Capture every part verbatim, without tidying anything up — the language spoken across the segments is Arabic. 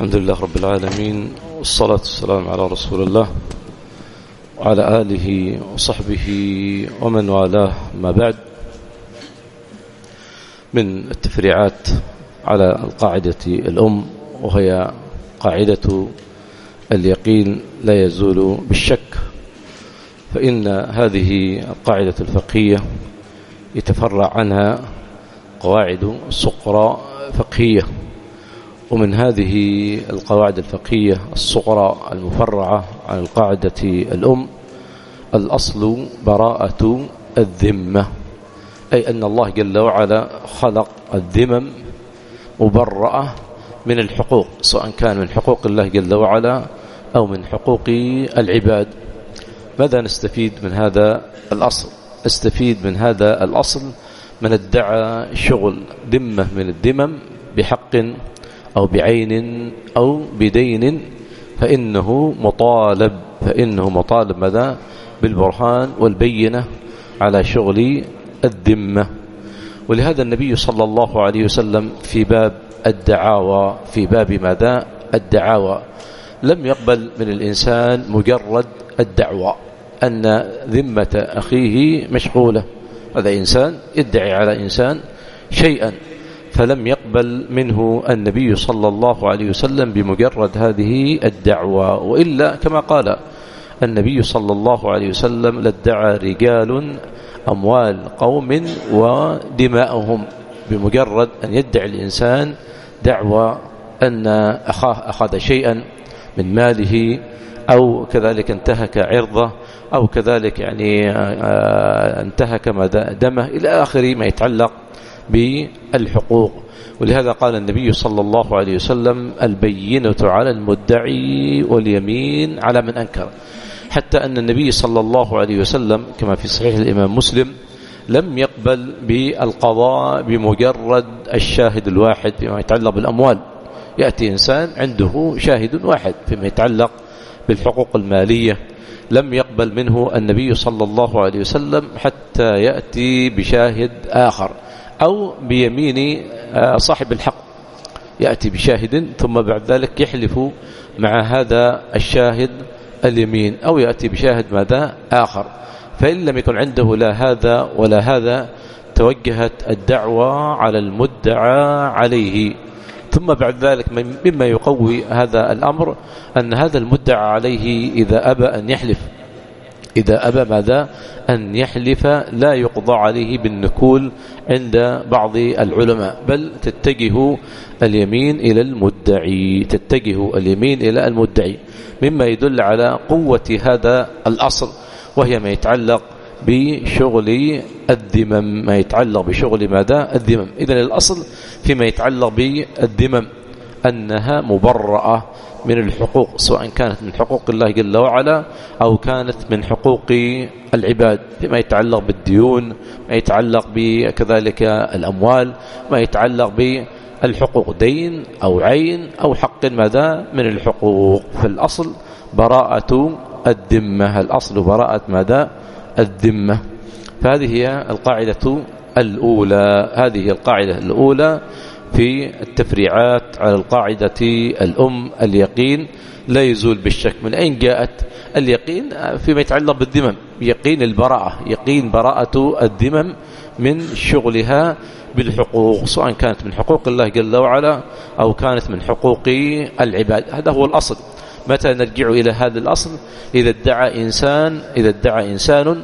الحمد لله رب العالمين، والصلاة والسلام على رسول الله وعلى آله وصحبه ومن والاه. ما بعد، من التفريعات على القاعدة الأم، وهي قاعدة اليقين لا يزول بالشك. فإن هذه القاعدة الفقهية يتفرع عنها قواعد صغرى فقهية، ومن هذه القواعد الفقهية الصغرى المفرعة عن القاعدة الأم الأصل براءة الذمة، أي أن الله جل وعلا خلق الذمم مبرأة من الحقوق، سواء كان من حقوق الله جل وعلا أو من حقوق العباد. ماذا نستفيد من هذا الأصل؟ نستفيد من هذا الأصل من ادعى شغل ذمة من الذمم بحق أو بعين أو بدين فإنه مطالب فإنه مطالب ماذا؟ بالبرهان والبينة على شغل الذمة. ولهذا النبي صلى الله عليه وسلم في باب الدعاوى في باب ماذا؟ الدعاوى لم يقبل من الإنسان مجرد الدعوى أن ذمة أخيه مشغولة. هذا إنسان يدعي على إنسان شيئا، فلم يقبل منه النبي صلى الله عليه وسلم بمجرد هذه الدعوة، وإلا كما قال النبي صلى الله عليه وسلم لادعى رجال أموال قوم ودماءهم. بمجرد أن يدعي الإنسان دعوى أن أخاه أخذ شيئا من ماله، أو كذلك انتهك عرضه، أو كذلك يعني انتهك دمه، إلى آخر ما يتعلق بالحقوق. ولهذا قال النبي صلى الله عليه وسلم البينة على المدعي واليمين على من أنكر، حتى أن النبي صلى الله عليه وسلم كما في صحيح الإمام مسلم لم يقبل بالقضاء بمجرد الشاهد الواحد فيما يتعلق بالأموال. يأتي إنسان عنده شاهد واحد فيما يتعلق بالحقوق المالية، لم يقبل منه النبي صلى الله عليه وسلم حتى يأتي بشاهد آخر، أو بيمين صاحب الحق، يأتي بشاهد ثم بعد ذلك يحلف مع هذا الشاهد اليمين، أو يأتي بشاهد ماذا آخر. فإن لم يكن عنده لا هذا ولا هذا توجهت الدعوة على المدعى عليه. ثم بعد ذلك مما يقوي هذا الأمر أن هذا المدعى عليه إذا أبى أن يحلف إذا أبى ماذا؟ أن يحلف لا يقضى عليه بالنكول عند بعض العلماء، بل تتجه اليمين إلى المدعي تتجه اليمين إلى المدعي مما يدل على قوة هذا الأصل، وهي ما يتعلق بشغل الذمم ما يتعلق بشغل ماذا؟ الذمم. إذن الأصل فيما يتعلق بالذمم أنها مبرأة من الحقوق، سواء كانت من حقوق الله جل وعلا أو كانت من حقوق العباد، فيما يتعلق بالديون، ما يتعلق بكذلك الأموال، ما يتعلق بالحقوق، دين أو عين أو حق ماذا؟ من الحقوق. فالأصل براءة الذمة الأصل براءة ماذا؟ الذمة. فهذه هي القاعدة الأولى هذه القاعدة الأولى في التفريعات على القاعدة الأم اليقين لا يزول بالشك. من أين جاءت اليقين؟ فيما يتعلق بالذمم، يقين البراءة يقين براءة الذمم من شغلها بالحقوق، سواء كانت من حقوق الله جل وعلا أو كانت من حقوق العباد. هذا هو الأصل. متى نرجع إلى هذا الأصل؟ إذا ادعى إنسان إذا ادعى إنسان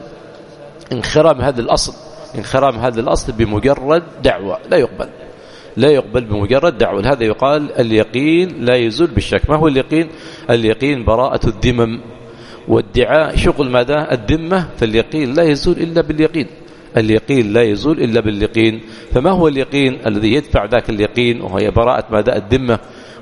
انخرام هذا الأصل انخرام هذا الأصل بمجرد دعوة لا يقبل لا يقبل بمجرد دعوة. هذا يقال اليقين لا يزول بالشك. ما هو اليقين؟ اليقين براءة الذمم، والدعاء شغل ماذا؟ الذمة. فاليقين لا يزول إلا باليقين اليقين لا يزول إلا باليقين. فما هو اليقين الذي يدفع ذاك اليقين؟ وهي براءة ماذا؟ الذمة،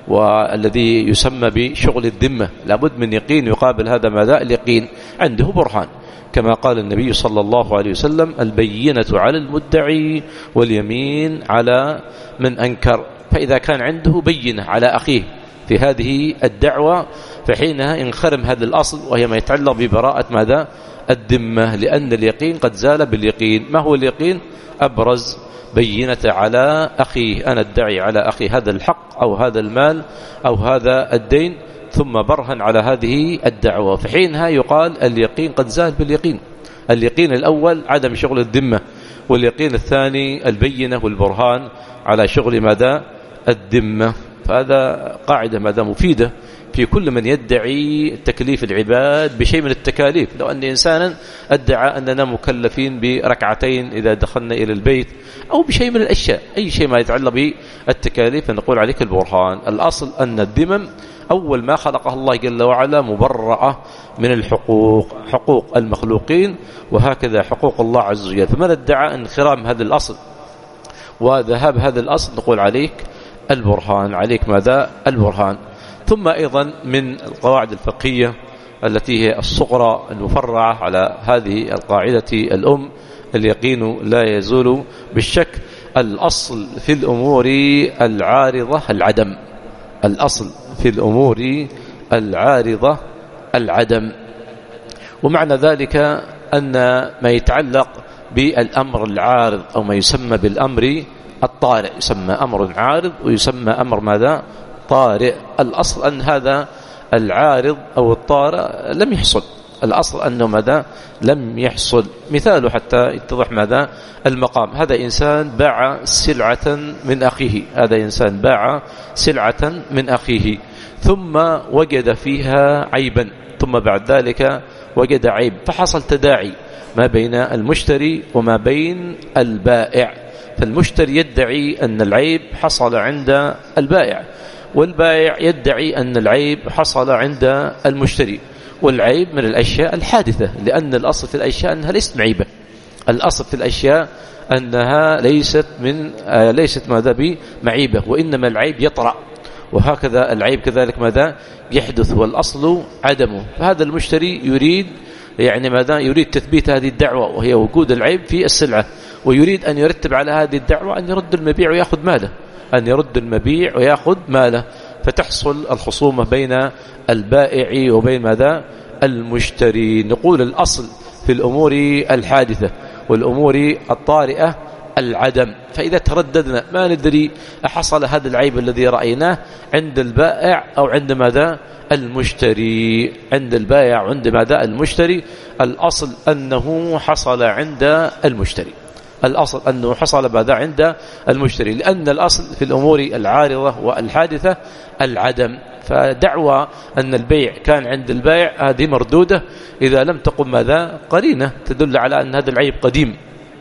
والذي يسمى بشغل الذمة لابد من يقين يقابل هذا ماذا؟ اليقين عنده برهان، كما قال النبي صلى الله عليه وسلم البينة على المدعي واليمين على من أنكر. فإذا كان عنده بينة على أخيه في هذه الدعوة فحينها انخرم هذا الأصل، وهي ما يتعلق ببراءة ماذا؟ الذمة، لأن اليقين قد زال باليقين. ما هو اليقين؟ أبرز بينة على أخيه، أنا أدعي على أخي هذا الحق أو هذا المال أو هذا الدين، ثم برهن على هذه الدعوة، فحينها يقال اليقين قد زال باليقين. اليقين الأول عدم شغل الذمة، واليقين الثاني البينة والبرهان على شغل ماذا؟ الذمة. فهذا قاعدة ماذا مفيدة في كل من يدعي تكليف العباد بشيء من التكاليف. لو أن إنسانا ادعى أننا مكلفين بركعتين إذا دخلنا إلى البيت أو بشيء من الأشياء، أي شيء ما يتعلق بالتكاليف، فنقول عليك البرهان. الأصل أن الذمم أول ما خلقها الله جل وعلا مبرأة من الحقوق، حقوق المخلوقين وهكذا حقوق الله عز وجل. فمن ادعى انخرام هذا الأصل وذهاب هذا الأصل نقول عليك البرهان، عليك ماذا؟ البرهان. ثم أيضا من القواعد الفقهية التي هي الصغرى المفرعة على هذه القاعدة الأم، اليقين لا يزول بالشك. الأصل في الأمور العارضة العدم، الأصل في الأمور العارضة العدم. ومعنى ذلك أن ما يتعلق بالأمر العارض أو ما يسمى بالأمر الطارئ يسمى أمر عارض ويسمى أمر ماذا؟ طارئ. الأصل أن هذا العارض أو الطارئ لم يحصل، الأصل أنه ماذا؟ لم يحصل. مثاله حتى يتضح ماذا؟ المقام. هذا إنسان باع سلعة من أخيه، هذا إنسان باع سلعة من أخيه ثم وجد فيها عيبا، ثم بعد ذلك وجد عيب، فحصل تداعي ما بين المشتري وما بين البائع. فالمشتري يدعي أن العيب حصل عند البائع، والبائع يدعي أن العيب حصل عند المشتري. والعيب من الأشياء الحادثة، لأن الأصل في الأشياء أنها ليست معيبة، الأصل في الأشياء أنها ليست من آه ليست ماذا بمعيبة، وإنما العيب يطرأ، وهكذا العيب كذلك ماذا يحدث، والأصل عدمه. فهذا المشتري يريد يعني ماذا؟ يريد تثبيت هذه الدعوة وهي وجود العيب في السلعة، ويريد أن يرتب على هذه الدعوة أن يرد المبيع ويأخذ ماله، أن يرد المبيع ويأخذ ماله. فتحصل الخصومة بين البائع وبين ماذا؟ المشتري. نقول الأصل في الأمور الحادثة والأمور الطارئة العدم. فإذا ترددنا ما ندري أحصل هذا العيب الذي رأيناه عند البائع أو عند ماذا؟ المشتري. عند البائع وعند ماذا؟ المشتري. الأصل أنه حصل عند المشتري، الأصل أنه حصل ماذا؟ عند المشتري، لأن الأصل في الأمور العارضة والحادثة العدم. فدعوى أن البيع كان عند البائع هذه مردودة إذا لم تقم ماذا؟ قرينة تدل على أن هذا العيب قديم،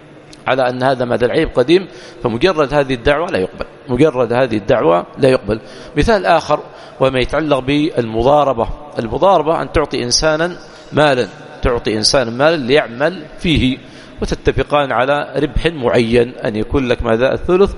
على أن هذا ماذا؟ العيب قديم. فمجرد هذه الدعوة لا يقبل، مجرد هذه الدعوة لا يقبل. مثال آخر وما يتعلق بالمضاربة. المضاربة أن تعطي إنسانا مالا، تعطي إنسانا مالا ليعمل فيه، وتتفقان على ربح معين، أن يكون لك ماذا؟ الثلث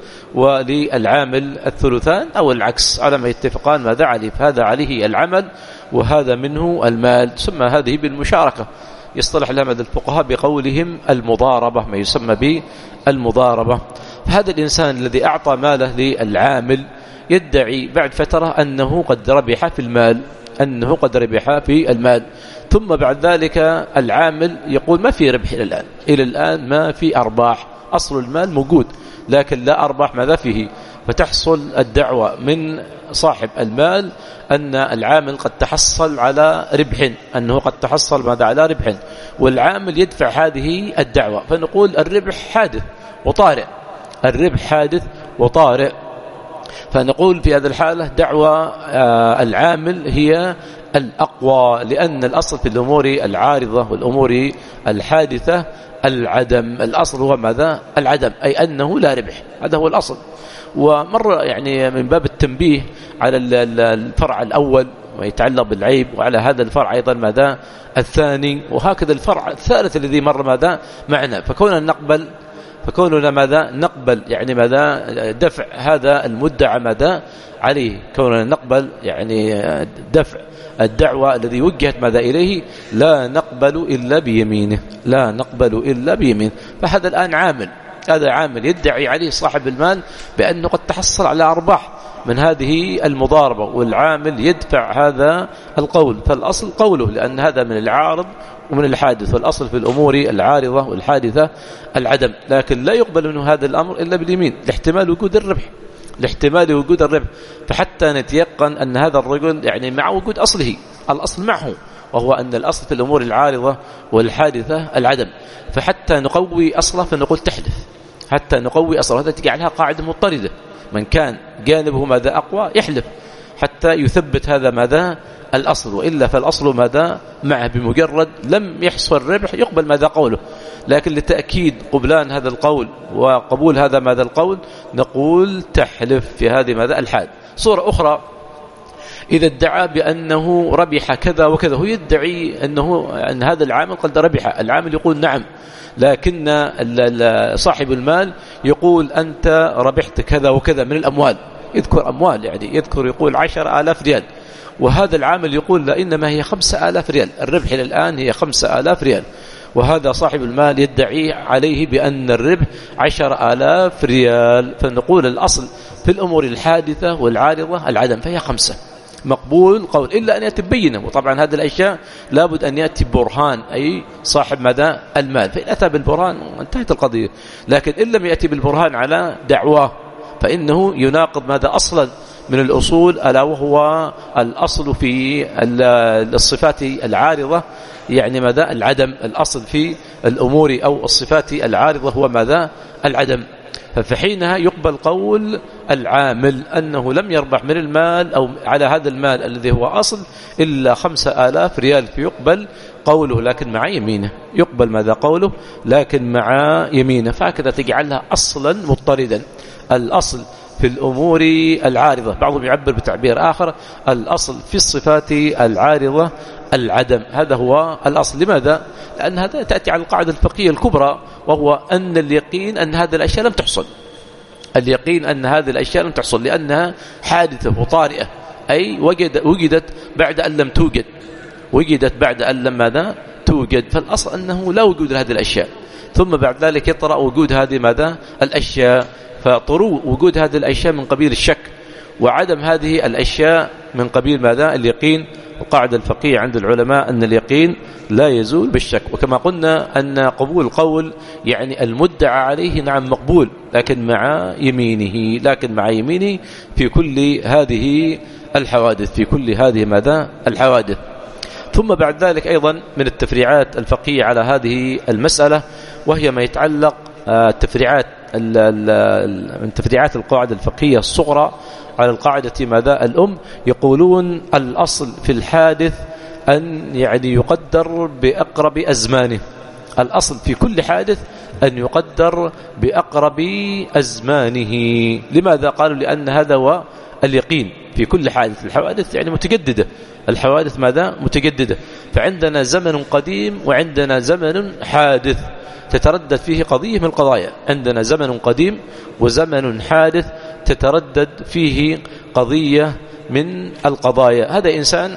وللعامل الثلثان أو العكس، على ما يتفقان ماذا عليه. فهذا عليه العمل وهذا منه المال، ثم هذه بالمشاركة. يصطلح لها ماذا الفقهاء بقولهم المضاربة، ما يسمى بالمضاربة. فهذا الإنسان الذي أعطى ماله للعامل يدعي بعد فترة أنه قد ربح في المال، أنه قد ربح في المال، ثم بعد ذلك العامل يقول ما في ربح إلى الآن، إلى الآن ما في أرباح، أصل المال موجود لكن لا أرباح ماذا فيه. فتحصل الدعوة من صاحب المال أن العامل قد تحصل على ربح، أنه قد تحصل ماذا؟ على ربح، والعامل يدفع هذه الدعوة. فنقول الربح حادث وطارئ، الربح حادث وطارئ. فنقول في هذه الحالة دعوة العامل هي الأقوى، لأن الأصل في الأمور العارضة والأمور الحادثة العدم. الأصل هو ماذا؟ العدم، أي أنه لا ربح، هذا هو الأصل. ومر يعني من باب التنبيه على الفرع الأول ويتعلق بالعيب، وعلى هذا الفرع أيضا ماذا؟ الثاني، وهكذا الفرع الثالث الذي مر ماذا؟ معنا. فكوننا نقبل فكوننا ماذا؟ نقبل يعني ماذا؟ دفع هذا المدعى ماذا؟ عليه، كوننا نقبل يعني دفع الدعوة الذي وجهت ماذا إليه، لا نقبل إلا بيمينه، لا نقبل إلا بيمينه. فهذا الآن عامل، هذا عامل يدعي عليه صاحب المال بأنه قد تحصل على أرباح من هذه المضاربة، والعامل يدفع هذا القول. فالأصل قوله، لأن هذا من العارض ومن الحادث، والأصل في الأمور العارضة والحادثة العدم. لكن لا يقبل منه هذا الأمر إلا باليمين لاحتمال وجود الربح، لاحتمال وجود الربح. فحتى نتيقن أن هذا الرجل يعني مع وجود أصله، الأصل معه، وهو أن الأصل في الأمور العارضة والحادثة العدم. فحتى نقوي أصله فنقول تحدث، حتى نقوي أصله، هذا تجعلها قاعدة مضطردة. من كان جانبه ماذا أقوى يحلف حتى يثبت هذا ماذا الأصل، وإلا فالأصل ماذا معه، بمجرد لم يحصل ربح يقبل ماذا قوله. لكن لتأكيد قبلان هذا القول وقبول هذا ماذا القول نقول تحلف في هذه ماذا الحال. صورة أخرى، إذا ادعى بأنه ربح كذا وكذا، هو يدعي أنه أن هذا العامل قد ربح، العامل يقول نعم، لكن صاحب المال يقول أنت ربحت كذا وكذا من الأموال، يذكر أموال، يعني يذكر يقول عشر آلاف ريال، وهذا العامل يقول لا إنما هي خمسة آلاف ريال، الربح إلى الآن هي خمسة آلاف ريال، وهذا صاحب المال يدعي عليه بأن الربح عشر آلاف ريال. فنقول الأصل في الأمور الحادثة والعارضة العدم، فهي خمسة، مقبول قول، إلا أن يأتي ببينة. وطبعا هذه الأشياء لابد أن يأتي برهان، أي صاحب مدى المال، فإن أتى بالبرهان انتهت القضية. لكن إن لم يأتي بالبرهان على دعواه فإنه يناقض ماذا أصلا من الأصول، ألا وهو الأصل في الصفات العارضة، يعني ماذا العدم. الأصل في الأمور أو الصفات العارضة هو ماذا العدم. فحينها يقبل قول العامل أنه لم يربح من المال أو على هذا المال الذي هو أصل إلا خمسة آلاف ريال، فيقبل قوله لكن مع يمينه، يقبل ماذا قوله لكن مع يمينه. فهكذا تجعلها أصلا مضطردا. الأصل في الأمور العارضة، بعضهم يعبر بتعبير آخر، الأصل في الصفات العارضة العدم، هذا هو الأصل. لماذا؟ لأن هذا تأتي على القاعدة الفقهية الكبرى، وهو أن اليقين أن هذه الأشياء لم تحصل، اليقين أن هذه الأشياء لم تحصل لأنها حادثة وطارئة، أي وجد وجدت بعد أن لم توجد، وجدت بعد أن لم ماذا توجد. فالأصل أنه لا وجود لهذه الأشياء، ثم بعد ذلك يطرأ وجود هذه ماذا الأشياء، فطرو وجود هذه الأشياء من قبيل الشك، وعدم هذه الأشياء من قبيل ماذا اليقين. وقاعدة الفقهية عند العلماء أن اليقين لا يزول بالشك. وكما قلنا أن قبول القول يعني المدعى عليه نعم مقبول، لكن مع يمينه، لكن مع يمينه في كل هذه الحوادث، في كل هذه ماذا الحوادث. ثم بعد ذلك أيضا من التفريعات الفقهية على هذه المسألة، وهي ما يتعلق التفريعات من تفريعات القاعدة الفقهية الصغرى على القاعدة ماذا الأم. يقولون الأصل في الحادث أن يعني يقدر بأقرب أزمانه، الأصل في كل حادث أن يقدر بأقرب أزمانه. لماذا؟ قالوا لأن هذا هو اليقين في كل حادث. الحوادث يعني متجددة، الحوادث ماذا متجددة، فعندنا زمن قديم وعندنا زمن حادث تتردد فيه قضية من القضايا، عندنا زمن قديم وزمن حادث تتردد فيه قضية من القضايا. هذا إنسان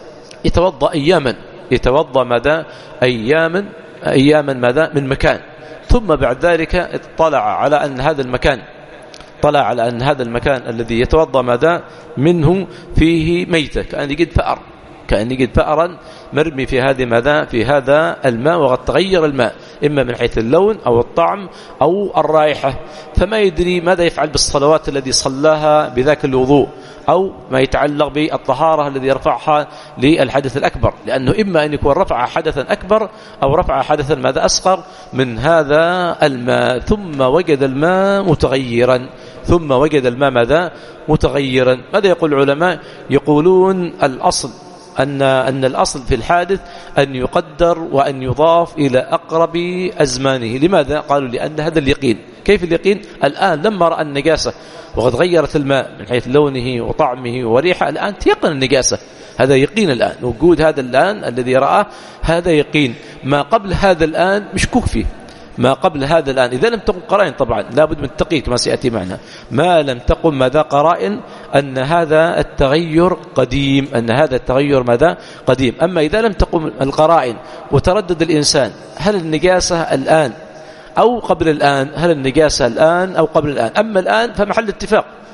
يتوضأ أياما، يتوضأ ماذا أياما أياما ماذا من مكان، ثم بعد ذلك اطلع على أن هذا المكان طلع على أن هذا المكان الذي يتوضأ ماذا منه فيه ميتة، كأن يجد فأر، كأن يجد فأرا مرمي في هذه ماذا في هذا الماء، وقد تغير الماء إما من حيث اللون أو الطعم أو الرائحة، فما يدري ماذا يفعل بالصلوات الذي صلاها بذاك الوضوء، أو ما يتعلق بالطهارة الذي يرفعها للحدث الأكبر، لأنه إما أن يكون رفع حدثا أكبر أو رفع حدثا ماذا أصغر من هذا الماء، ثم وجد الماء متغيرا، ثم وجد الماء ماذا متغيرا. ماذا يقول العلماء؟ يقولون الأصل أن أن الأصل في الحادث أن يقدر وأن يضاف إلى أقرب أزمانه. لماذا؟ قالوا لأن هذا اليقين. كيف اليقين؟ الآن لما رأى النجاسة وقد غيرت الماء من حيث لونه وطعمه وريحه، الآن تيقن النجاسة، هذا يقين الآن، وجود هذا الآن الذي رآه هذا يقين. ما قبل هذا الآن مشكوك فيه، ما قبل هذا الآن إذا لم تقم قرائن، طبعا لابد من التقييد كما سيأتي معنا، ما لم تقم ماذا قرائن أن هذا التغير قديم، أن هذا التغير ماذا قديم. أما إذا لم تقم القرائن وتردد الإنسان هل النجاسة الآن أو قبل الآن، هل النجاسة الآن أو قبل الآن، أما الآن فمحل اتفاق،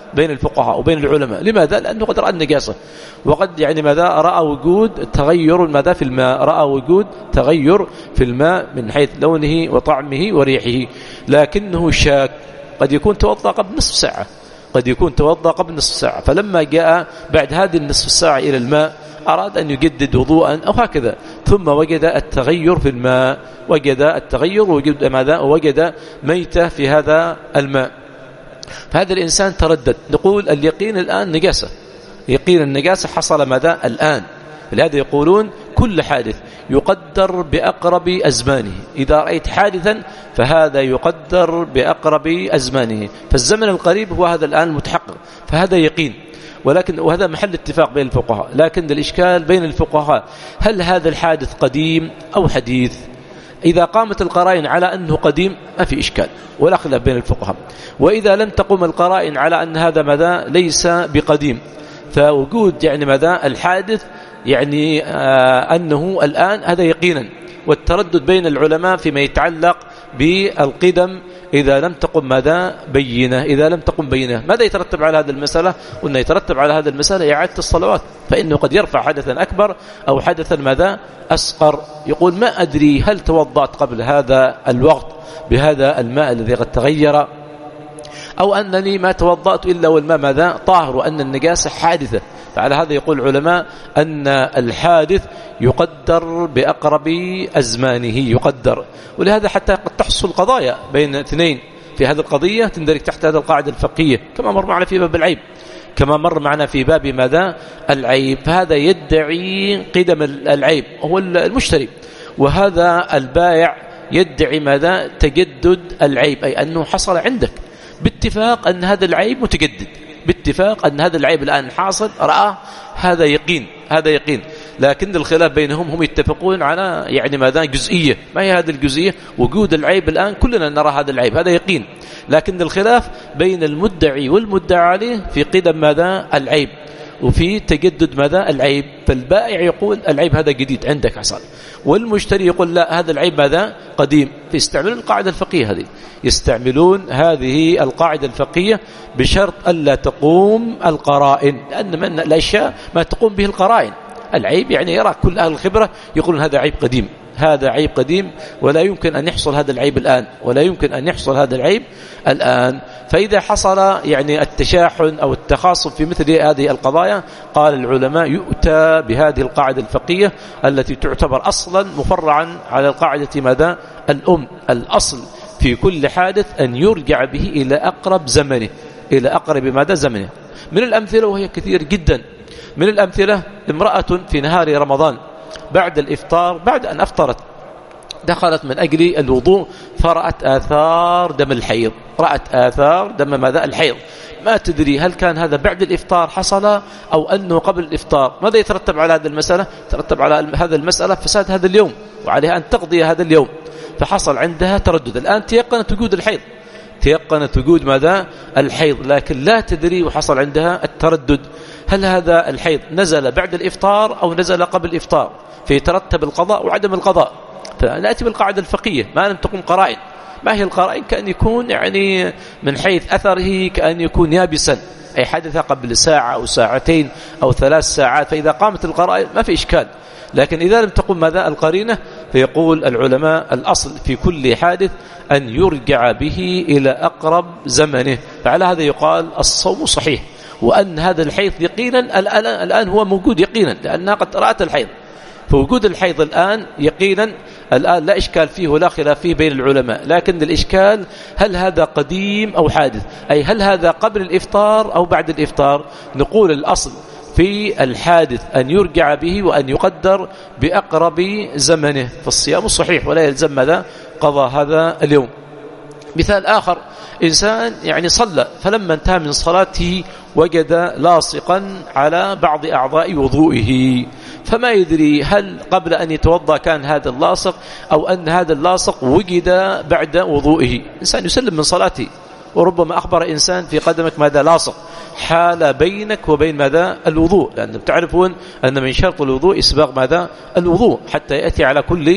بين الفقهاء وبين العلماء. لماذا؟ لأنه قد رأى النجاسة، وقد يعني ماذا رأى وجود تغير ماذا في الماء، رأى وجود تغير في الماء من حيث لونه وطعمه وريحه، لكنه شاك. قد يكون توضأ قبل نصف ساعة، قد يكون توضأ قبل نصف ساعة، فلما جاء بعد هذه النصف الساعة إلى الماء أراد أن يجدد وضوءا أو هكذا، ثم وجد التغير في الماء، وجد التغير وجد ماذا، وجد ميتة في هذا الماء، فهذا الإنسان تردد. نقول اليقين الآن نجاسة، يقين النجاسة حصل ماذا الآن. لهذا يقولون كل حادث يقدر بأقرب أزمانه، إذا رأيت حادثا فهذا يقدر بأقرب أزمانه، فالزمن القريب هو هذا الآن المتحقق، فهذا يقين. ولكن وهذا محل اتفاق بين الفقهاء، لكن الإشكال بين الفقهاء هل هذا الحادث قديم أو حديث؟ إذا قامت القرائن على أنه قديم ما في إشكال ولا خلاف بين الفقهاء، وإذا لم تقم القرائن على أن هذا ماذا ليس بقديم، فوجود يعني ماذا الحادث يعني آه أنه الآن هذا يقينا. والتردد بين العلماء فيما يتعلق بالقدم إذا لم تقم ماذا بينه، إذا لم تقم بينه ماذا يترتب على هذه المسألة؟ وأنه يترتب على هذه المسألة إعادة الصلوات، فإنه قد يرفع حدثا أكبر أو حدثا ماذا أصغر. يقول ما أدري هل توضأت قبل هذا الوقت بهذا الماء الذي قد تغير، أو أنني ما توضأت إلا والماء ماذا طاهر، وأن النجاسة حادثة. فعلى هذا يقول العلماء أن الحادث يقدر بأقرب أزمانه، يقدر. ولهذا حتى قد تحصل قضايا بين اثنين في هذه القضية تندرج تحت هذه القاعدة الفقهية، كما مر معنا في باب العيب، كما مر معنا في باب ماذا العيب. فهذا يدعي قدم العيب هو المشتري، وهذا البائع يدعي ماذا تجدد العيب، أي أنه حصل عندك باتفاق أن هذا العيب متجدد، باتفاق أن هذا العيب الآن حاصل رأى، هذا يقين، هذا يقين. لكن الخلاف بينهم هم يتفقون على يعني ماذا جزئية. ما هي هذه الجزئية؟ وجود العيب الآن كلنا نرى هذا العيب، هذا يقين. لكن الخلاف بين المدعي والمدعى عليه في قدم ماذا العيب وفي تجدد ماذا العيب. فالبائع يقول العيب هذا جديد عندك حصل، والمشتري يقول لا هذا العيب ماذا قديم. فيستعملون القاعدة الفقهية هذه، يستعملون هذه القاعدة الفقهية بشرط ألا تقوم القرائن، لأن من الأشياء ما تقوم به القرائن. العيب يعني يرى كل أهل الخبرة يقولون هذا عيب قديم، هذا عيب قديم، ولا يمكن أن يحصل هذا العيب الآن، ولا يمكن أن يحصل هذا العيب الآن. فإذا حصل يعني التشاحن أو التخاصم في مثل هذه القضايا، قال العلماء يؤتى بهذه القاعدة الفقهية التي تعتبر أصلا مفرعا على القاعدة ماذا الأم. الأصل في كل حادث أن يرجع به إلى أقرب زمنه، إلى أقرب ماذا زمنه. من الأمثلة وهي كثير جدا، من الأمثلة امرأة في نهار رمضان بعد الإفطار، بعد أن أفطرت دخلت من أجل الوضوء فرأت آثار دم الحيض، رأت آثار دم ماذا الحيض. ما تدري هل كان هذا بعد الإفطار حصل أو أنه قبل الإفطار. ماذا يترتب على هذه المسألة؟ ترتب على هذا المسألة فساد هذا اليوم، وعليها أن تقضي هذا اليوم. فحصل عندها تردد، الآن تيقنت وجود الحيض، تيقنت وجود ماذا الحيض، لكن لا تدري وحصل عندها التردد. هل هذا الحيض نزل بعد الإفطار أو نزل قبل الإفطار؟ فيترتب القضاء وعدم القضاء. فنأتي بالقاعدة الفقهية ما لم تكن قرائن. ما هي القرائن؟ كأن يكون يعني من حيث أثره كأن يكون يابسا، أي حدث قبل ساعة أو ساعتين أو ثلاث ساعات، فإذا قامت القرائن ما في إشكال. لكن إذا لم تقم ماذا القرينة، فيقول العلماء الأصل في كل حادث أن يرجع به إلى أقرب زمنه. فعلى هذا يقال الصوم صحيح، وأن هذا الحيض يقينا الآن, الآن هو موجود يقينا، لأنها قد رأت الحيض. فوجود الحيض الآن يقينا الآن لا إشكال فيه ولا خلاف فيه بين العلماء. لكن الإشكال هل هذا قديم أو حادث، أي هل هذا قبل الإفطار أو بعد الإفطار. نقول الأصل في الحادث أن يرجع به وأن يقدر بأقرب زمنه، فالصيام صحيح ولا يلزم ماذا قضى هذا اليوم. مثال آخر، إنسان يعني صلى فلما انتهى من صلاته وجد لاصقا على بعض أعضاء وضوئه، فما يدري هل قبل أن يتوضأ كان هذا اللاصق أو أن هذا اللاصق وجد بعد وضوئه. إنسان يسلم من صلاته وربما أخبر إنسان في قدمك ماذا لاصق، حال بينك وبين ماذا الوضوء، لأن تعرفون أن من شرط الوضوء إسباغ ماذا الوضوء حتى يأتي على كل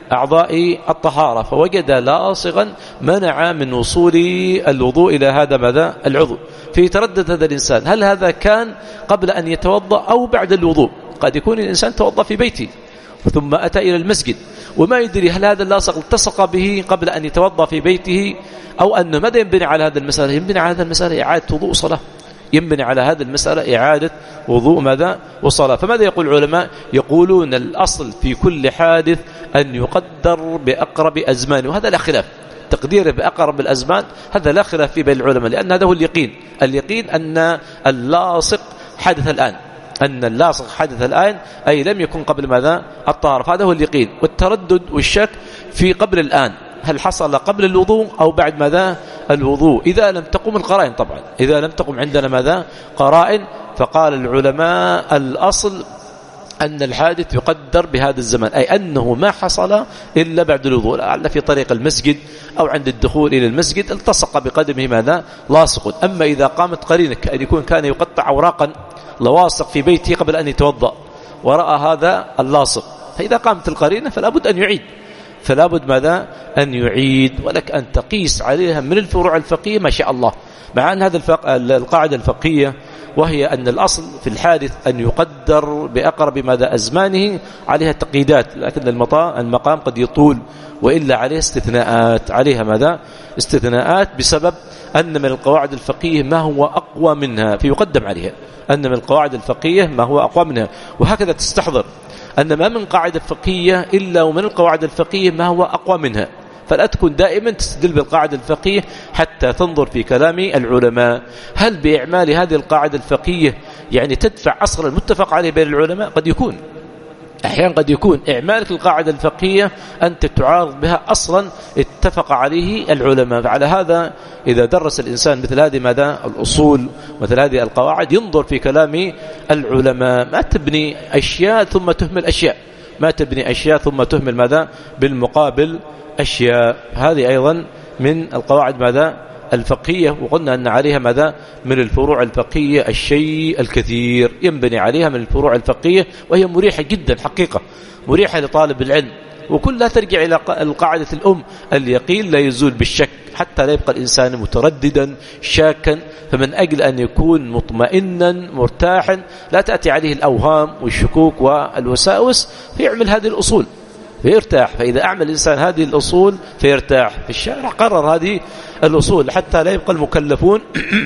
أعضاء الطهارة فوجد لاصغا منع من وصول الوضوء إلى هذا ماذا العضو، فيتردد هذا الإنسان هل هذا كان قبل أن يتوضأ أو بعد الوضوء؟ قد يكون الإنسان توضأ في بيته ثم أتى إلى المسجد وما يدري هل هذا اللاصق التصق به قبل أن يتوضأ في بيته أو أنه ماذا ينبني على هذا المسألة؟ ينبني على هذا المسألة إعادة وضوء صلاة، ينبني على هذا المسألة إعادة وضوء ماذا وصلاة. فماذا يقول العلماء؟ يقولون الأصل في كل حادث أن يقدر بأقرب أزمان، وهذا لا خلاف، تقديره بأقرب الأزمان هذا لا خلاف فيه بين العلماء، لأن هذا هو اليقين. اليقين أن اللاصق حدث الآن، أن اللاصق حدث الآن أي لم يكن قبل ماذا الطهارة، فهذا هو اليقين. والتردد والشك في قبل الآن، هل حصل قبل الوضوء أو بعد ماذا الوضوء، إذا لم تقم القرائن. طبعا إذا لم تقم عندنا ماذا قرائن، فقال العلماء الأصل أن الحادث يقدر بهذا الزمان، أي أنه ما حصل إلا بعد الوضوء، لعل في طريق المسجد أو عند الدخول إلى المسجد التصق بقدمه ماذا لاصق. أما إذا قامت قرينة أن يكون كان يقطع أوراقا لواصق في بيته قبل أن يتوضأ ورأى هذا اللاصق، فإذا قامت القرينة فلا بد أن يعيد، فلا بد ماذا أن يعيد، ولك أن تقيس عليها من الفروع الفقهية ما شاء الله. مع أن هذا الفق... القاعدة الفقهية وهي أن الأصل في الحادث أن يقدر بأقرب ماذا أزمانه، عليها تقييدات، لكن المقام قد يطول، وإلا عليه استثناءات، عليها ماذا استثناءات بسبب أن من القواعد الفقهية ما هو أقوى منها فيقدم عليها، أن من القواعد الفقهية ما هو أقوى منها. وهكذا تستحضر أن ما من قاعدة فقهية إلا ومن القواعد الفقهية ما هو أقوى منها، فلا تكون دائما تستدل بالقاعدة الفقهية حتى تنظر في كلام العلماء هل بإعمال هذه القاعدة الفقهية يعني تدفع أصلا المتفق عليه بين العلماء. قد يكون أحيانا قد يكون إعمالك القاعدة الفقهية أنت تعارض بها أصلا اتفق عليه العلماء. فعلى هذا إذا درس الإنسان مثل هذه ماذا الأصول مثل هذه القواعد ينظر في كلام العلماء، ما تبني أشياء ثم تهمل أشياء، ما تبني أشياء ثم تهمل ماذا بالمقابل أشياء. هذه أيضا من القواعد ماذا الفقهية، وقلنا أن عليها ماذا من الفروع الفقهية الشيء الكثير ينبني عليها من الفروع الفقهية، وهي مريحة جدا حقيقة، مريحة لطالب العلم، وكلها ترجع إلى القاعدة الأم اليقين لا يزول بالشك، حتى لا يبقى الإنسان مترددا شاكا. فمن أجل أن يكون مطمئنا مرتاحا لا تأتي عليه الأوهام والشكوك والوساوس، فيعمل هذه الأصول فيرتاح. فإذا أعمل الإنسان هذه الأصول فيرتاح في الشارع، قرر هذه الأصول حتى لا يبقى المكلفون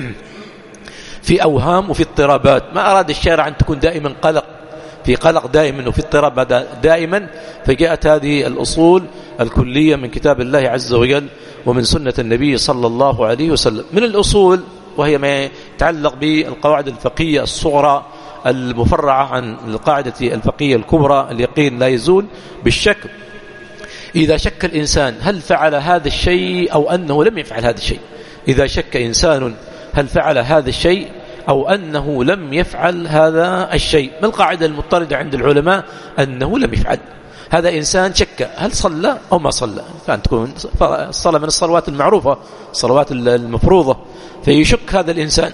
في أوهام وفي اضطرابات. ما أراد الشارع أن تكون دائما قلق، في قلق دائما وفي اضطراب دائما، فجاءت هذه الأصول الكلية من كتاب الله عز وجل ومن سنة النبي صلى الله عليه وسلم. من الأصول وهي ما يتعلق بالقواعد الفقهية الصغرى المفرعة عن القاعدة الفقهية الكبرى، اليقين لا يزول بالشك. إذا شك الإنسان هل فعل هذا الشيء أو أنه لم يفعل هذا الشيء، إذا شك إنسان هل فعل هذا الشيء أو أنه لم يفعل هذا الشيء، ما القاعدة المضطردة عند العلماء؟ أنه لم يفعل. هذا إنسان شك هل صلى أو ما صلى، كانت تكون الصلاة من الصلوات المعروفة الصلوات المفروضة، فيشك هذا الإنسان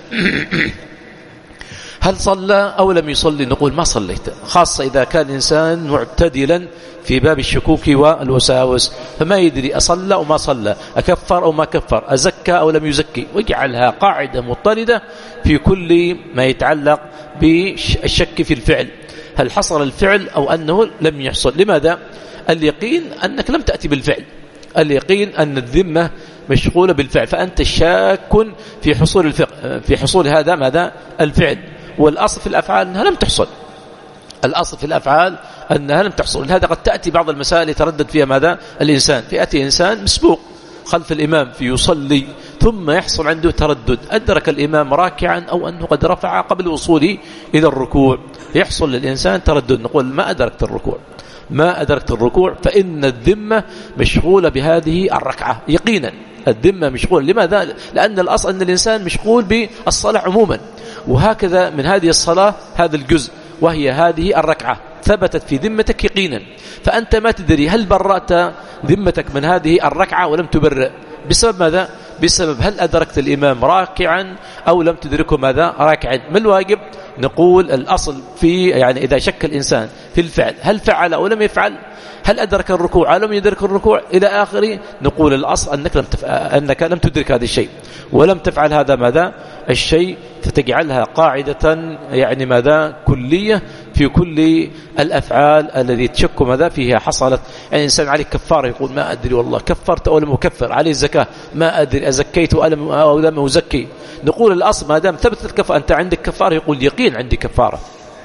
هل صلى أو لم يصلي، نقول ما صليت، خاصة إذا كان الإنسان معتدلا في باب الشكوك والوساوس، فما يدري أصلى أو ما صلى، أكفر أو ما كفر، أزكى أو لم يزكي، ويجعلها قاعدة مضطردة في كل ما يتعلق بالشك في الفعل، هل حصل الفعل أو أنه لم يحصل. لماذا؟ اليقين أنك لم تأتي بالفعل، اليقين أن الذمة مشغولة بالفعل، فأنت شاك في حصول الفعل، في حصول هذا ماذا الفعل، والأصل في الأفعال أنها لم تحصل، الأصل في الأفعال أنها لم تحصل. هذا قد تأتي بعض المسائل يتردد فيها ماذا الإنسان، فيأتي إنسان مسبوق خلف الإمام في يصلي ثم يحصل عنده تردد، أدرك الإمام راكعا أو أنه قد رفع قبل وصوله إلى الركوع، يحصل للإنسان تردد، نقول ما أدركت الركوع، ما أدركت الركوع، فإن الذمة مشغولة بهذه الركعة يقينا، الذمة مشغول. لماذا؟ لأن الأصل أن الإنسان مشغول بالصلاة عموما، وهكذا من هذه الصلاة هذا الجزء وهي هذه الركعة ثبتت في ذمتك يقينا، فأنت ما تدري هل برأت ذمتك من هذه الركعة ولم تبرئ بسبب ماذا؟ بسبب هل أدركت الإمام راكعا أو لم تدركه ماذا راكعا. ما الواجب؟ نقول الأصل في يعني إذا شك الإنسان في الفعل هل فعل أو لم يفعل، هل أدرك الركوع أو لم يدرك الركوع إلى آخره، نقول الأصل أنك لم تف... أنك لم تدرك هذا الشيء ولم تفعل هذا ماذا الشيء، فتجعلها قاعدة يعني ماذا كلية في كل الأفعال الذي تشك ماذا فيها حصلت. يعني إنسان عليه كفارة يقول ما أدري والله كفرت أو لم أكفر، عليه زكاة ما أدري أزكيت أو لم أزكي، نقول الأصل ما دام ثبتت الكفارة أنت عندك كفارة يقول يقين عندي كفارة،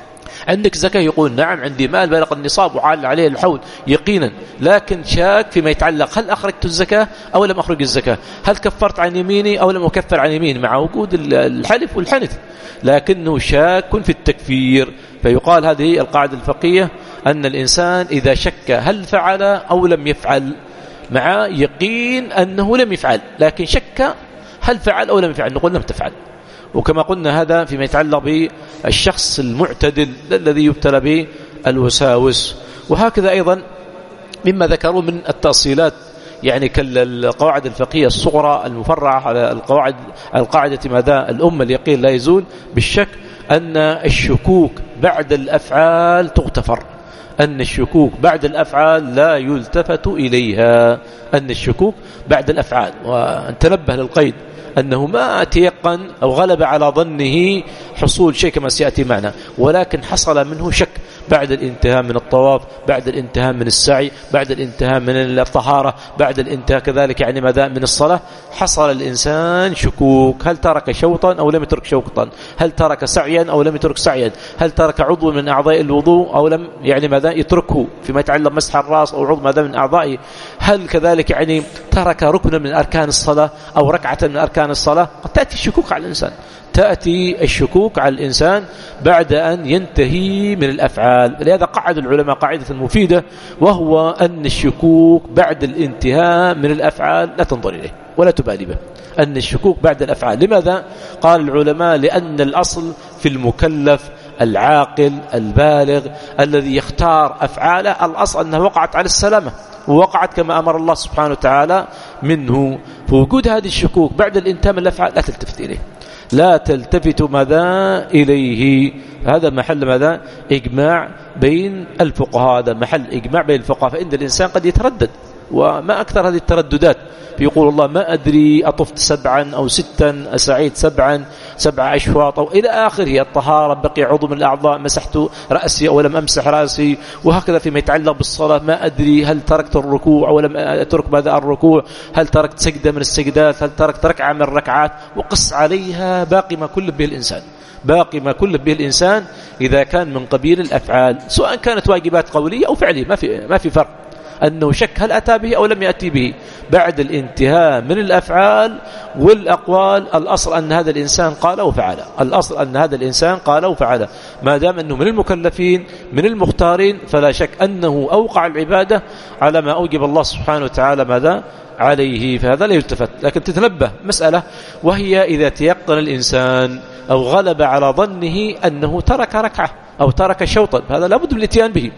عندك زكاة يقول نعم عندي مال بلغ النصاب وعال عليه الحول يقينا، لكن شاك فيما يتعلق هل أخرجت الزكاة أو لم أخرج الزكاة، هل كفرت عن يميني أو لم أكفر عن يميني مع وجود الحلف والحنث، لكنه شاك في التكفير. فيقال هذه القاعدة الفقهية أن الإنسان إذا شك هل فعل أو لم يفعل مع يقين أنه لم يفعل، لكن شك هل فعل أو لم يفعل نقول لم تفعل. وكما قلنا هذا فيما يتعلق بالشخص المعتدل الذي يبتلى بالوساوس. وهكذا أيضا مما ذكروا من التأصيلات يعني كالقواعد الفقهية الصغرى المفرعة على القواعد القاعدة ماذا الأمة اليقين لا يزول بالشك، أن الشكوك بعد الأفعال تغتفر، أن الشكوك بعد الأفعال لا يلتفت إليها، أن الشكوك بعد الأفعال، وانتنبه للقيد أنه ما تيقن أو غلب على ظنه حصول شيء كما سيأتي معنا، ولكن حصل منه شك بعد الانتهاء من الطواف، بعد الانتهاء من السعي، بعد الانتهاء من الطهارة، بعد الانتهاء كذلك يعني ماذا من الصلاة، حصل الإنسان شكوك هل ترك شوطا أو لم يترك شوطا، هل ترك سعيا أو لم يترك سعيا، هل ترك عضو من أعضاء الوضوء أو لم يعني ماذا يتركه فيما يتعلق مسح الرأس أو عضو ماذا من أعضائه، هل كذلك يعني ترك ركنا من أركان الصلاة أو ركعة من أركان الصلاة. قد تأتي الشكوك على الإنسان، تأتي الشكوك على الإنسان بعد أن ينتهي من الأفعال. لهذا قعد العلماء قاعدة مفيدة، وهو أن الشكوك بعد الانتهاء من الأفعال لا تنظر إليه ولا تبالي به، أن الشكوك بعد الأفعال. لماذا؟ قال العلماء لأن الأصل في المكلف العاقل البالغ الذي يختار أفعاله الأصل أنها وقعت على السلامة ووقعت كما أمر الله سبحانه وتعالى منه. فوجود هذه الشكوك بعد الانتهاء من الأفعال لا تلتفت إليه، لا تلتفت ماذا إليه. هذا محل ماذا إجماع بين الفقهاء، هذا محل إجماع بين الفقهاء. فإن الإنسان قد يتردد، وما أكثر هذه الترددات، يقول الله ما أدري أطفت سبعا أو ستا، أسعيت سبعا سبع أشواط أو إلى آخره، الطهارة بقي عضو من الأعضاء مسحت رأسي أو لم أمسح رأسي، وهكذا فيما يتعلق بالصلاة ما أدري هل تركت الركوع أو لم أترك ماذا الركوع، هل تركت سجدة من السجدات، هل تركت ركعة من الركعات، وقص عليها باقي ما كل به الإنسان، باقي ما كل به الإنسان إذا كان من قبيل الأفعال، سواء كانت واجبات قولية أو فعلية، ما في ما في فرق، أنه شك هل أتى به أو لم يأتي به بعد الانتهاء من الأفعال والأقوال. الأصل أن هذا الإنسان قال وفعل، الأصل أن هذا الإنسان قال وفعل، ما دام أنه من المكلفين من المختارين فلا شك أنه أوقع العبادة على ما أوجب الله سبحانه وتعالى ماذا عليه، فهذا لا يلتفت. لكن تتنبه مسألة، وهي إذا تيقن الإنسان أو غلب على ظنه أنه ترك ركعة أو ترك شوطا، هذا لابد من الاتيان به،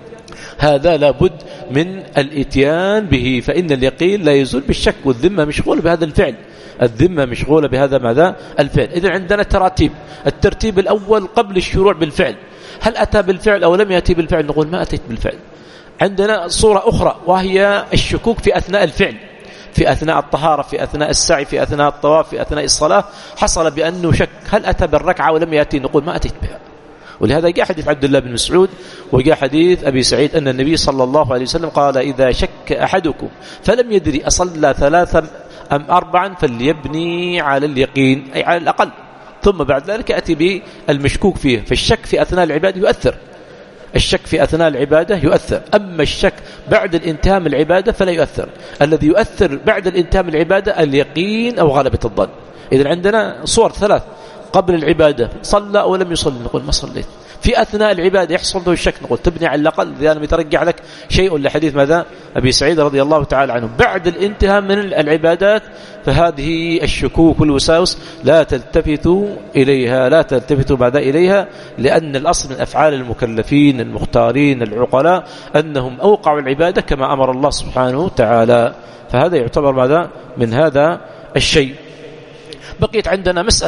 هذا لابد من الاتيان به، فإن اليقين لا يزول بالشك، والذمة مشغولة بهذا الفعل، الذمة مشغولة بهذا ماذا الفعل. إذن عندنا تراتيب، الترتيب الأول قبل الشروع بالفعل، هل أتى بالفعل أو لم يأتي بالفعل، نقول ما أتيت بالفعل. عندنا صورة أخرى وهي الشكوك في أثناء الفعل، في أثناء الطهارة، في أثناء السعي، في أثناء الطواف، في أثناء الصلاة، حصل بأنه شك هل أتى بالركعة ولم يأتي، نقول ما أتيت بها. ولهذا جاء حديث عبد الله بن مسعود وجاء حديث أبي سعيد أن النبي صلى الله عليه وسلم قال إذا شك أحدكم فلم يدري أصلى ثلاثا أم أربعا فليبني على اليقين، أي على الأقل، ثم بعد ذلك أتي بالمشكوك فيه. فالشك في أثناء العبادة يؤثر، الشك في أثناء العبادة يؤثر، أما الشك بعد الانتهاء من العبادة فلا يؤثر. الذي يؤثر بعد الانتهاء من العبادة اليقين أو غلبة الظن. إذن عندنا صور ثلاث، قبل العبادة صلى أو لم يصلي، نقول ما صليت. في أثناء العبادة يحصل له الشك، نقول تبني على الأقل إذا لم يترجع لك شيء لحديث ماذا أبي سعيد رضي الله تعالى عنه. بعد الانتهاء من العبادات فهذه الشكوك والوساوس لا تلتفتوا إليها، لا تلتفتوا بعد إليها، لأن الأصل من أفعال المكلفين المختارين العقلاء أنهم أوقعوا العبادة كما أمر الله سبحانه وتعالى. فهذا يعتبر ماذا من هذا الشيء. بقيت عندنا مسألة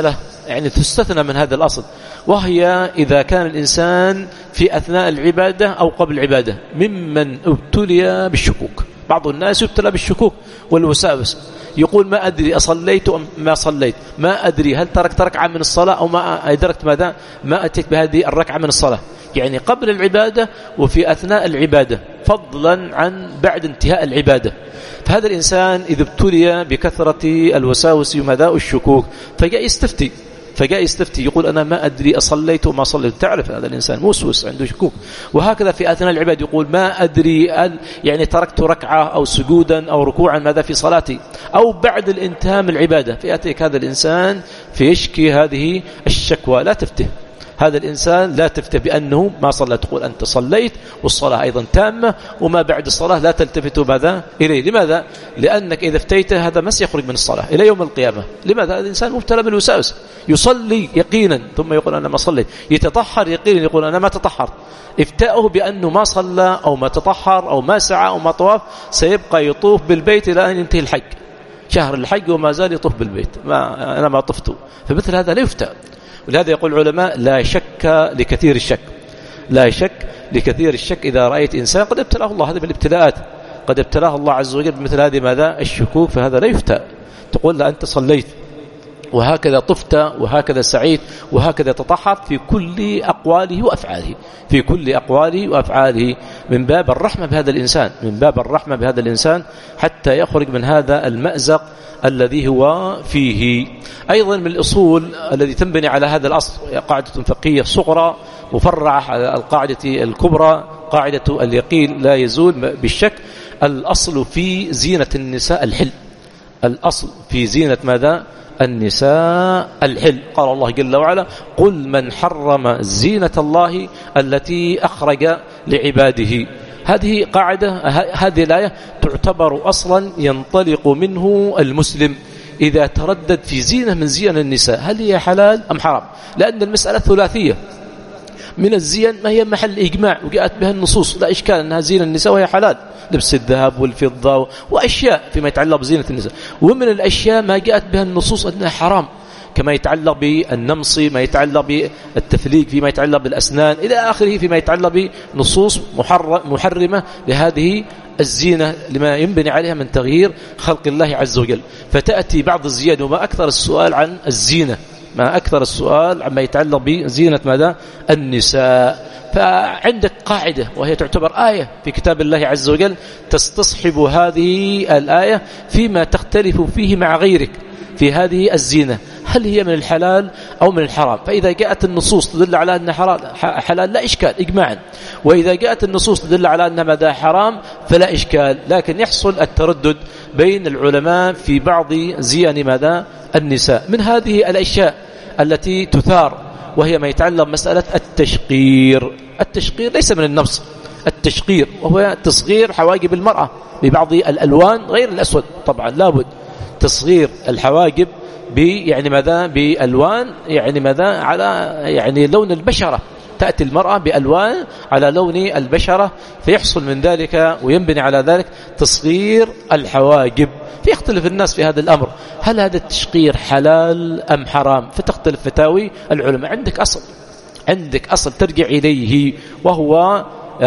يعني تستثنى من هذا الأصل، وهي إذا كان الإنسان في أثناء العبادة أو قبل العبادة ممن ابتلي بالشكوك. بعض الناس يبتلى بالشكوك والوساوس، يقول ما أدري أصليت أم ما صليت، ما أدري هل تركت ركعة من الصلاة أو ما أدركت ماذا ما أتيت بهذه الركعة من الصلاة، يعني قبل العبادة وفي أثناء العبادة، فضلا عن بعد انتهاء العبادة. فهذا الإنسان إذا ابتلي بكثرة الوساوس وماذا الشكوك فجاء يستفتي فجاء يستفتي يقول أنا ما أدري أصليت وما صليت. تعرف هذا الإنسان موسوس عنده شكوك. وهكذا في أثناء العبادة يقول ما أدري يعني تركت ركعة أو سجودا أو ركوعا ماذا في صلاتي، أو بعد الانتهاء من العبادة فيأتيك هذا الإنسان فيشكي هذه الشكوى. لا تفته هذا الإنسان، لا تفته بأنه ما صلى، تقول أنت صليت والصلاة أيضا تامة، وما بعد الصلاة لا تلتفت ماذا إليه. لماذا؟ لأنك إذا افتيته هذا ما سيخرج من الصلاة إلى يوم القيامة. لماذا؟ هذا الإنسان مبتلى بالوساوس، يصلي يقينا ثم يقول أنا ما صليت، يتطهر يقينا يقول أنا ما تطهرت. افتاؤه بأنه ما صلى أو ما تطهر أو ما سعى أو ما طواف سيبقى يطوف بالبيت إلى أن ينتهي الحج، شهر الحج وما زال يطوف بالبيت، ما أنا ما طفته. فمثل هذا لا يفتى. ولهذا يقول العلماء لا شك لكثير الشك، لا شك لكثير الشك. إذا رأيت إنسان قد ابتلاه الله، هذا من الابتلاءات، قد ابتلاه الله عز وجل بمثل هذه ماذا الشكوك، فهذا لا يفتى. تقول لا أنت صليت وهكذا طفت وهكذا سعيت وهكذا تطهرت في كل أقواله وأفعاله، في كل أقواله وأفعاله، من باب الرحمة بهذا الإنسان، من باب الرحمة بهذا الإنسان حتى يخرج من هذا المأزق الذي هو فيه. أيضا من الأصول الذي تنبني على هذا الأصل قاعدة فقهية صغرى مفرعة على القاعدة الكبرى، قاعدة اليقين لا يزول بالشك. الأصل في زينة النساء الحل، الأصل في زينة ماذا النساء الحل. قال الله جل وعلا قل من حرم زينة الله التي أخرج لعباده. هذه قاعدة، هذه الآية تعتبر أصلا ينطلق منه المسلم إذا تردد في زينة من زين النساء هل هي حلال أم حرام، لأن المسألة ثلاثية من الزين ما هي محل إجماع وجاءت بها النصوص، لا إشكال أنها زين النساء وهي حلال، لبس الذهب والفضة وأشياء فيما يتعلق بزينة النساء. ومن الأشياء ما جاءت بها النصوص أنها حرام، كما يتعلق بالنمص، ما يتعلق بالتفليق، فيما يتعلق بالأسنان إلى آخره، فيما يتعلق بنصوص محرمة لهذه الزينة لما ينبني عليها من تغيير خلق الله عز وجل. فتأتي بعض الزيادة، وما أكثر السؤال عن الزينة، ما أكثر السؤال عما يتعلق بزينة ماذا النساء. فعندك قاعدة وهي تعتبر آية في كتاب الله عز وجل تستصحب هذه الآية فيما تختلف فيه مع غيرك في هذه الزينة، هل هي من الحلال أو من الحرام. فإذا جاءت النصوص تدل على أن حلال لا إشكال إجماعا، وإذا جاءت النصوص تدل على أن ماذا حرام فلا إشكال. لكن يحصل التردد بين العلماء في بعض زيان ماذا النساء. من هذه الأشياء التي تثار وهي ما يتعلق مسألة التشقير. التشقير ليس من النمص، التشقير وهو تصغير حواجب المرأة ببعض الألوان غير الأسود، طبعا لابد تصغير الحواجب يعني ماذا بألوان، يعني ماذا على يعني لون البشرة، تأتي المرأة بألوان على لون البشرة، فيحصل من ذلك وينبني على ذلك تصغير الحواجب. فيختلف الناس في هذا الأمر، هل هذا التشقير حلال أم حرام؟ فتختلف فتاوي العلماء. عندك أصل، عندك أصل ترجع إليه وهو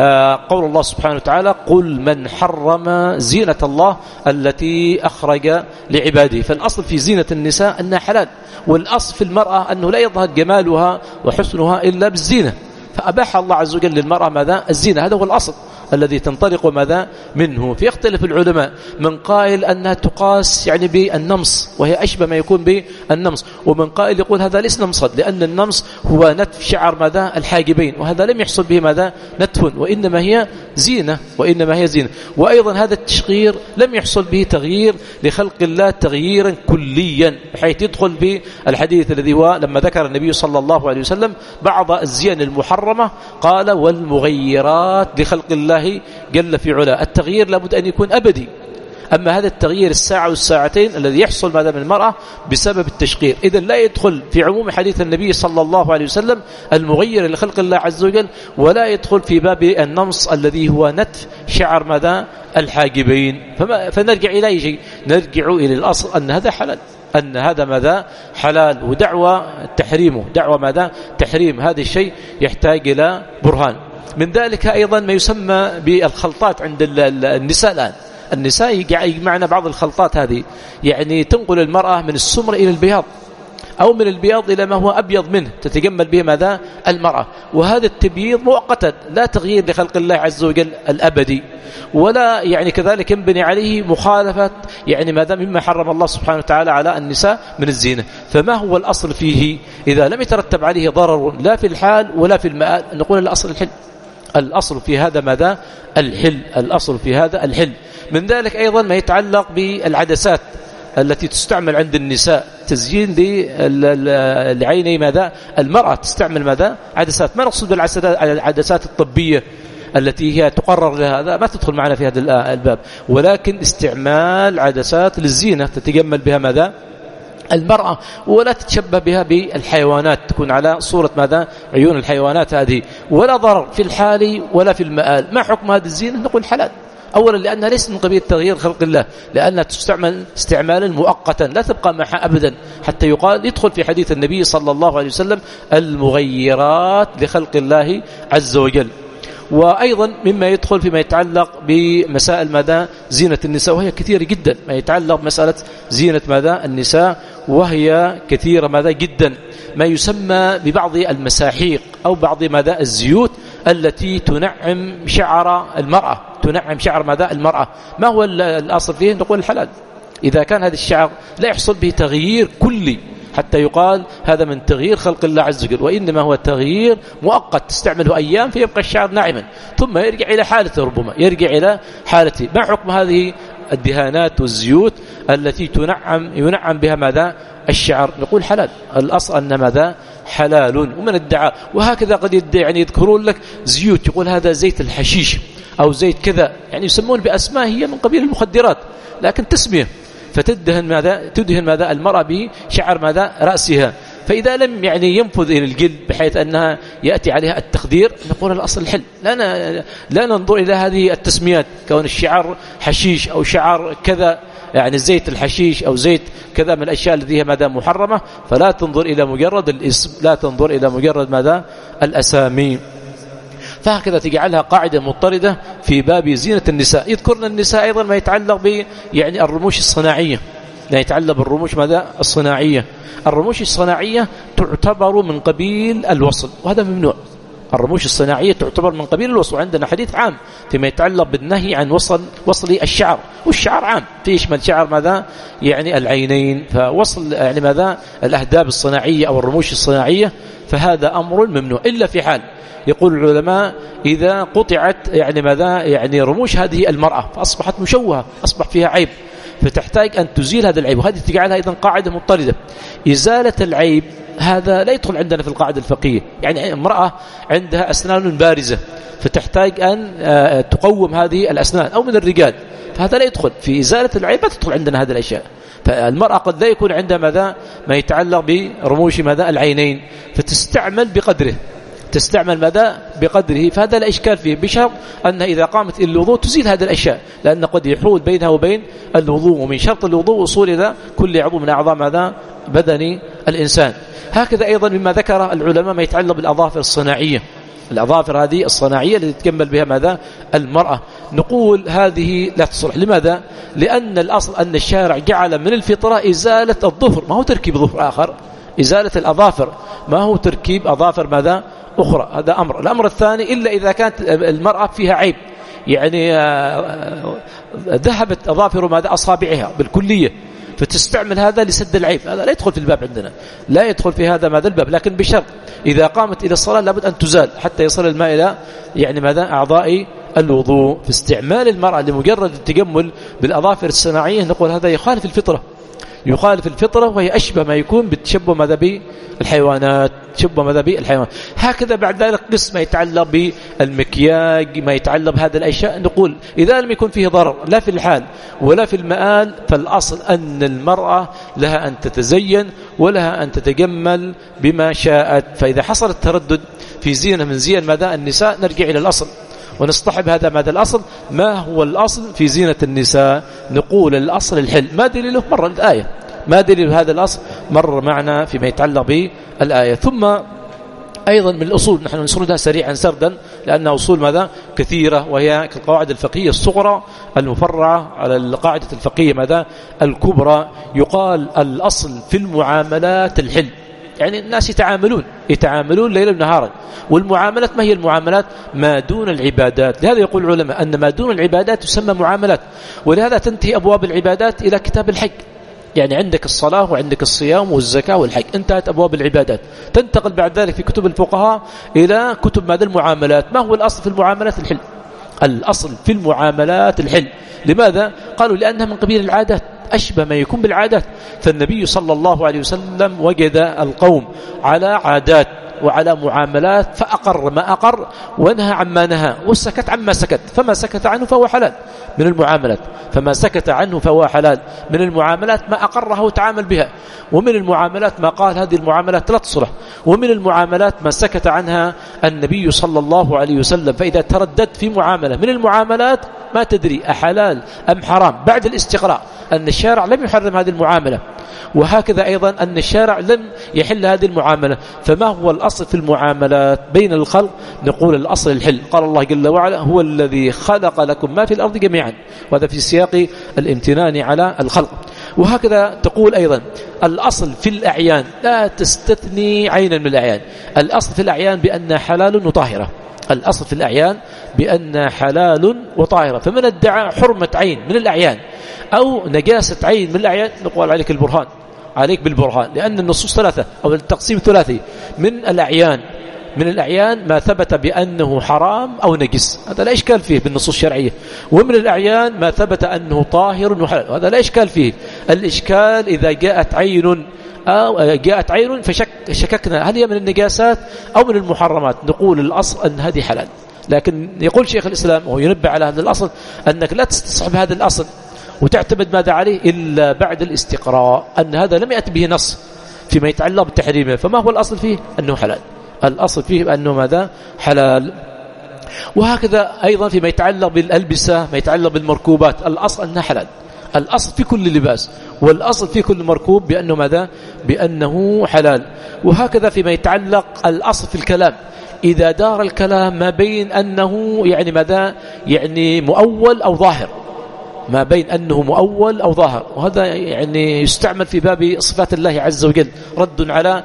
قول الله سبحانه وتعالى قل من حرم زينة الله التي أخرج لعباده. فالأصل في زينة النساء أنها حلال، والأصل في المرأة أنه لا يظهر جمالها وحسنها إلا بالزينة، فأباح الله عز وجل للمرأة ماذا الزينة. هذا هو الأصل الذي تنطلق ماذا منه. فيختلف العلماء، من قائل أنها تقاس يعني بالنمص وهي أشبه ما يكون بالنمص، ومن قائل يقول هذا ليس نمصا، لأن النمص هو نتف شعر ماذا الحاجبين، وهذا لم يحصل به ماذا نتف، وإنما هي زينة، وإنما هي زينة. وأيضا هذا التشقير لم يحصل به تغيير لخلق الله تغييرا كليا، حيث يدخل في الحديث الذي هو لما ذكر النبي صلى الله عليه وسلم بعض الزيان المحرمة قال والمغيرات لخلق الله جل في علا. التغيير لابد أن يكون أبدي، أما هذا التغيير الساعة والساعتين الذي يحصل ماذا من المرأة بسبب التشقير، إذن لا يدخل في عموم حديث النبي صلى الله عليه وسلم المغير لخلق الله عز وجل، ولا يدخل في باب النمص الذي هو نتف شعر ماذا الحاجبين. فما فنرجع إلى شيء، نرجع إلى الأصل أن هذا حلال، أن هذا ماذا حلال، ودعوة تحريمه دعوة ماذا تحريم هذا الشيء يحتاج إلى برهان. من ذلك أيضا ما يسمى بالخلطات عند النساء الآن. النساء يجمعنا بعض الخلطات هذه، يعني تنقل المرأة من السمر إلى البياض أو من البياض إلى ما هو أبيض منه، تتجمل به ماذا المرأة. وهذا التبييض مؤقتا، لا تغيير لخلق الله عز وجل الأبدي، ولا يعني كذلك ينبني عليه مخالفة يعني ماذا مما حرم الله سبحانه وتعالى على النساء من الزينة. فما هو الأصل فيه إذا لم يترتب عليه ضرر لا في الحال ولا في المآل؟ نقول الأصل الحل. الأصل في هذا ماذا الحل. الأصل في هذا الحل. من ذلك أيضا ما يتعلق بالعدسات التي تستعمل عند النساء، تزيين لعيني ماذا المرأة، تستعمل ماذا عدسات. ما نقصد بالعدسات الطبية التي هي تقرر لها، هذا ما تدخل معنا في هذا الباب، ولكن استعمال عدسات للزينة تتجمل بها ماذا المرأة، ولا تتشبه بها بالحيوانات، تكون على صورة ماذا عيون الحيوانات هذه، ولا ضرر في الحال ولا في المآل. ما حكم هذه الزينة؟ نقول حلال. أولا لأنها ليست من قبيل تغيير خلق الله، لأنها تستعمل استعمالا مؤقتا لا تبقى معها أبدا، حتى يقال يدخل في حديث النبي صلى الله عليه وسلم المغيرات لخلق الله عز وجل. وأيضا مما يدخل فيما يتعلق بمسائل ماذا زينة النساء، وهي كثيرة جدا. ما يتعلق بمسألة زينة ماذا النساء، وهي كثيرة ماذا جدا. ما يسمى ببعض المساحيق أو بعض ماذا الزيوت التي تنعم شعر المرأة، تنعم شعر ماذا المرأة. ما هو الأصل فيه؟ نقول الحلال. إذا كان هذا الشعر لا يحصل به تغيير كلي حتى يقال هذا من تغيير خلق الله عز وجل، وإنما هو تغيير مؤقت تستعمله أيام فيبقى الشعر ناعما، ثم يرجع إلى حالته، ربما يرجع إلى حالته. ما حكم هذه الدهانات والزيوت التي تنعم ينعم بها ماذا الشعر؟ نقول حلال. الأصل أن ماذا حلال. ومن الدعاء وهكذا قد يدعي يعني يذكرون لك زيوت، يقول هذا زيت الحشيش أو زيت كذا، يعني يسمون بأسماء هي من قبيل المخدرات لكن تسمية، فتدهن ماذا تدهن ماذا المرأة بشعر ماذا رأسها. فإذا لم يعني ينفذ إلى الجلد بحيث أنها يأتي عليها التخدير، نقول الأصل الحل. لا لا ننظر إلى هذه التسميات، كون الشعر حشيش أو شعر كذا، يعني زيت الحشيش أو زيت كذا من الأشياء التي هي ماذا محرمة، فلا تنظر إلى مجرد الاسم، لا تنظر إلى مجرد ماذا الأسامي. فهكذا تجعلها قاعدة مضطردة في باب زينة النساء. يذكرنا النساء أيضا ما يتعلق ب يعني الرموش الصناعية، لا يتعلق بالرموش ماذا الصناعية. الرموش الصناعية تعتبر من قبيل الوصل، وهذا ممنوع. الرموش الصناعية تعتبر من قبيل الوصل، وعندنا حديث عام فيما يتعلق بالنهي عن وصل وصل الشعر، والشعر عام يشمل شعر ماذا يعني العينين، فوصل يعني ماذا الأهداب الصناعية أو الرموش الصناعية، فهذا أمر ممنوع إلا في حال يقول العلماء إذا قطعت يعني ماذا يعني رموش هذه المرأة فأصبحت مشوهة، أصبح فيها عيب، فتحتاج أن تزيل هذا العيب. وهذه تجعلها أيضا قاعدة مضطردة. إزالة العيب هذا لا يدخل عندنا في القاعدة الفقهية. يعني امرأة عندها أسنان بارزة فتحتاج أن تقوم هذه الأسنان أو من الرجال، فهذا لا يدخل في إزالة العيب، لا تدخل عندنا هذه الأشياء. فالمرأة قد لا يكون عندها ماذا ما يتعلق برموش ماذا العينين، فتستعمل بقدره، تستعمل ماذا بقدره، فهذا لا إشكال فيه، بشرط أنها إذا قامت إلى الوضوء تزيل هذه الأشياء، لأن قد يحول بينها وبين الوضوء، ومن شرط الوضوء وصول إلى كل عضو من أعضاء ماذا بدني الإنسان. هكذا أيضا مما ذكر العلماء ما يتعلق بالأظافر الصناعية، الأظافر هذه الصناعية التي تكمل بها ماذا المرأة، نقول هذه لا تصلح. لماذا؟ لأن الأصل أن الشارع جعل من الفطرة إزالة الظفر، ما هو تركيب ظفر آخر، إزالة الأظافر ما هو تركيب أظافر ماذا أخرى، هذا أمر. الأمر الثاني إلا إذا كانت المرأة فيها عيب، يعني ذهبت أظافر ماذا أصابعها بالكلية، فتستعمل هذا لسد العيب، هذا لا يدخل في الباب عندنا، لا يدخل في هذا ماذا الباب، لكن بشرط إذا قامت إلى الصلاة لابد أن تزال حتى يصل الماء إلى يعني ماذا أعضاء الوضوء. في استعمال المرأة لمجرد التجمل بالأظافر الصناعية نقول هذا يخالف الفطرة، يخالف الفطرة، وهي أشبه ما يكون بالتشبه ماذا بالحيوانات، تشبه ماذا بالحيوانات. هكذا بعد ذلك قسم ما يتعلق بالمكياج، ما يتعلق بهذه الأشياء، نقول إذا لم يكن فيه ضرر لا في الحال ولا في المآل، فالأصل أن المرأة لها أن تتزين ولها أن تتجمل بما شاءت. فإذا حصل التردد في زينة من زين ماذا النساء نرجع إلى الأصل ونصطحب هذا ماذا الأصل. ما هو الأصل في زينة النساء؟ نقول الأصل الحل. ما دليله؟ مرة الآية ما دليل هذا الأصل مر معنا فيما يتعلق بالآية. ثم أيضا من الأصول نحن نسردها سريعا سردا لأنها أصول ماذا كثيرة، وهي القواعد الفقهية الصغرى المفرعة على القاعدة الفقهية ماذا الكبرى. يقال الأصل في المعاملات الحل، يعني الناس يتعاملون يتعاملون ليلا ونهارا، والمعاملات ما هي المعاملات؟ ما دون العبادات. لهذا يقول العلماء أن ما دون العبادات تسمى معاملات، ولهذا تنتهي أبواب العبادات إلى كتاب الحج. يعني عندك الصلاة وعندك الصيام والزكاة والحج، انتهت أبواب العبادات. تنتقل بعد ذلك في كتب الفقهاء إلى كتب ماذا المعاملات. ما هو الأصل في المعاملات الحل؟ الأصل في المعاملات الحل. لماذا؟ قالوا لأنها من قبيل العادات، أشبه ما يكون بالعادات. فالنبي صلى الله عليه وسلم وجد القوم على عادات وعلى معاملات فأقر ما أقر ونهى عما نهى وسكت عما سكت، فما سكت عنه فهو حلال من المعاملات، فما سكت عنه فهو حلال من المعاملات. ما أقرها وتعامل بها، ومن المعاملات ما قال هذه المعاملات لا تصلح، ومن المعاملات ما سكت عنها النبي صلى الله عليه وسلم. فإذا ترددت في معاملة من المعاملات ما تدري أحلال أم حرام بعد الاستقراء أن الشارع لم يحرم هذه المعاملة، وهكذا أيضا أن الشارع لم يحل هذه المعاملة. فما هو الأصل في المعاملات بين الخلق؟ نقول الأصل الحل. قال الله جل وعلا هو الذي خلق لكم ما في الأرض جميعا، وهذا في سياق الامتنان على الخلق. وهكذا تقول أيضا الأصل في الأعيان لا تستثني عينا من الأعيان. الأصل في الأعيان بأن حلال وطاهرة، الأصل في الأعيان بأن حلال وطاهرة. فمن ادعى حرمة عين من الأعيان أو نجاسة عين من الأعيان نقول عليك البرهان، عليك بالبرهان، لأن النصوص ثلاثة أو التقسيم ثلاثي. من الأعيان من الأعيان ما ثبت بأنه حرام أو نجس، هذا لا إشكال فيه بالنصوص الشرعية. ومن الأعيان ما ثبت أنه طاهر وحلال، هذا لا إشكال فيه. الإشكال إذا جاءت عين أو جاءت عين فشككنا هل هي من النجاسات أو من المحرمات، نقول الأصل أن هذه حلال. لكن يقول شيخ الإسلام وهو ينبه على هذا الأصل أنك لا تستصحب هذا الأصل وتعتمد ماذا عليه إلا بعد الاستقراء، أن هذا لم يأتي به نص فيما يتعلق بالتحريم. فما هو الأصل فيه؟ أنه حلال، الأصل فيه أنه ماذا حلال. وهكذا أيضا فيما يتعلق بالألبسة، ما يتعلق بالمركوبات، الأصل أنها حلال، الأصل في كل لباس، والأصل في كل مركوب بأنه ماذا بأنه حلال. وهكذا فيما يتعلق الأصل في الكلام، إذا دار الكلام ما بين أنه يعني ماذا يعني مؤول أو ظاهر، ما بين أنه مؤول أو ظاهر، وهذا يعني يستعمل في باب صفات الله عز وجل، رد على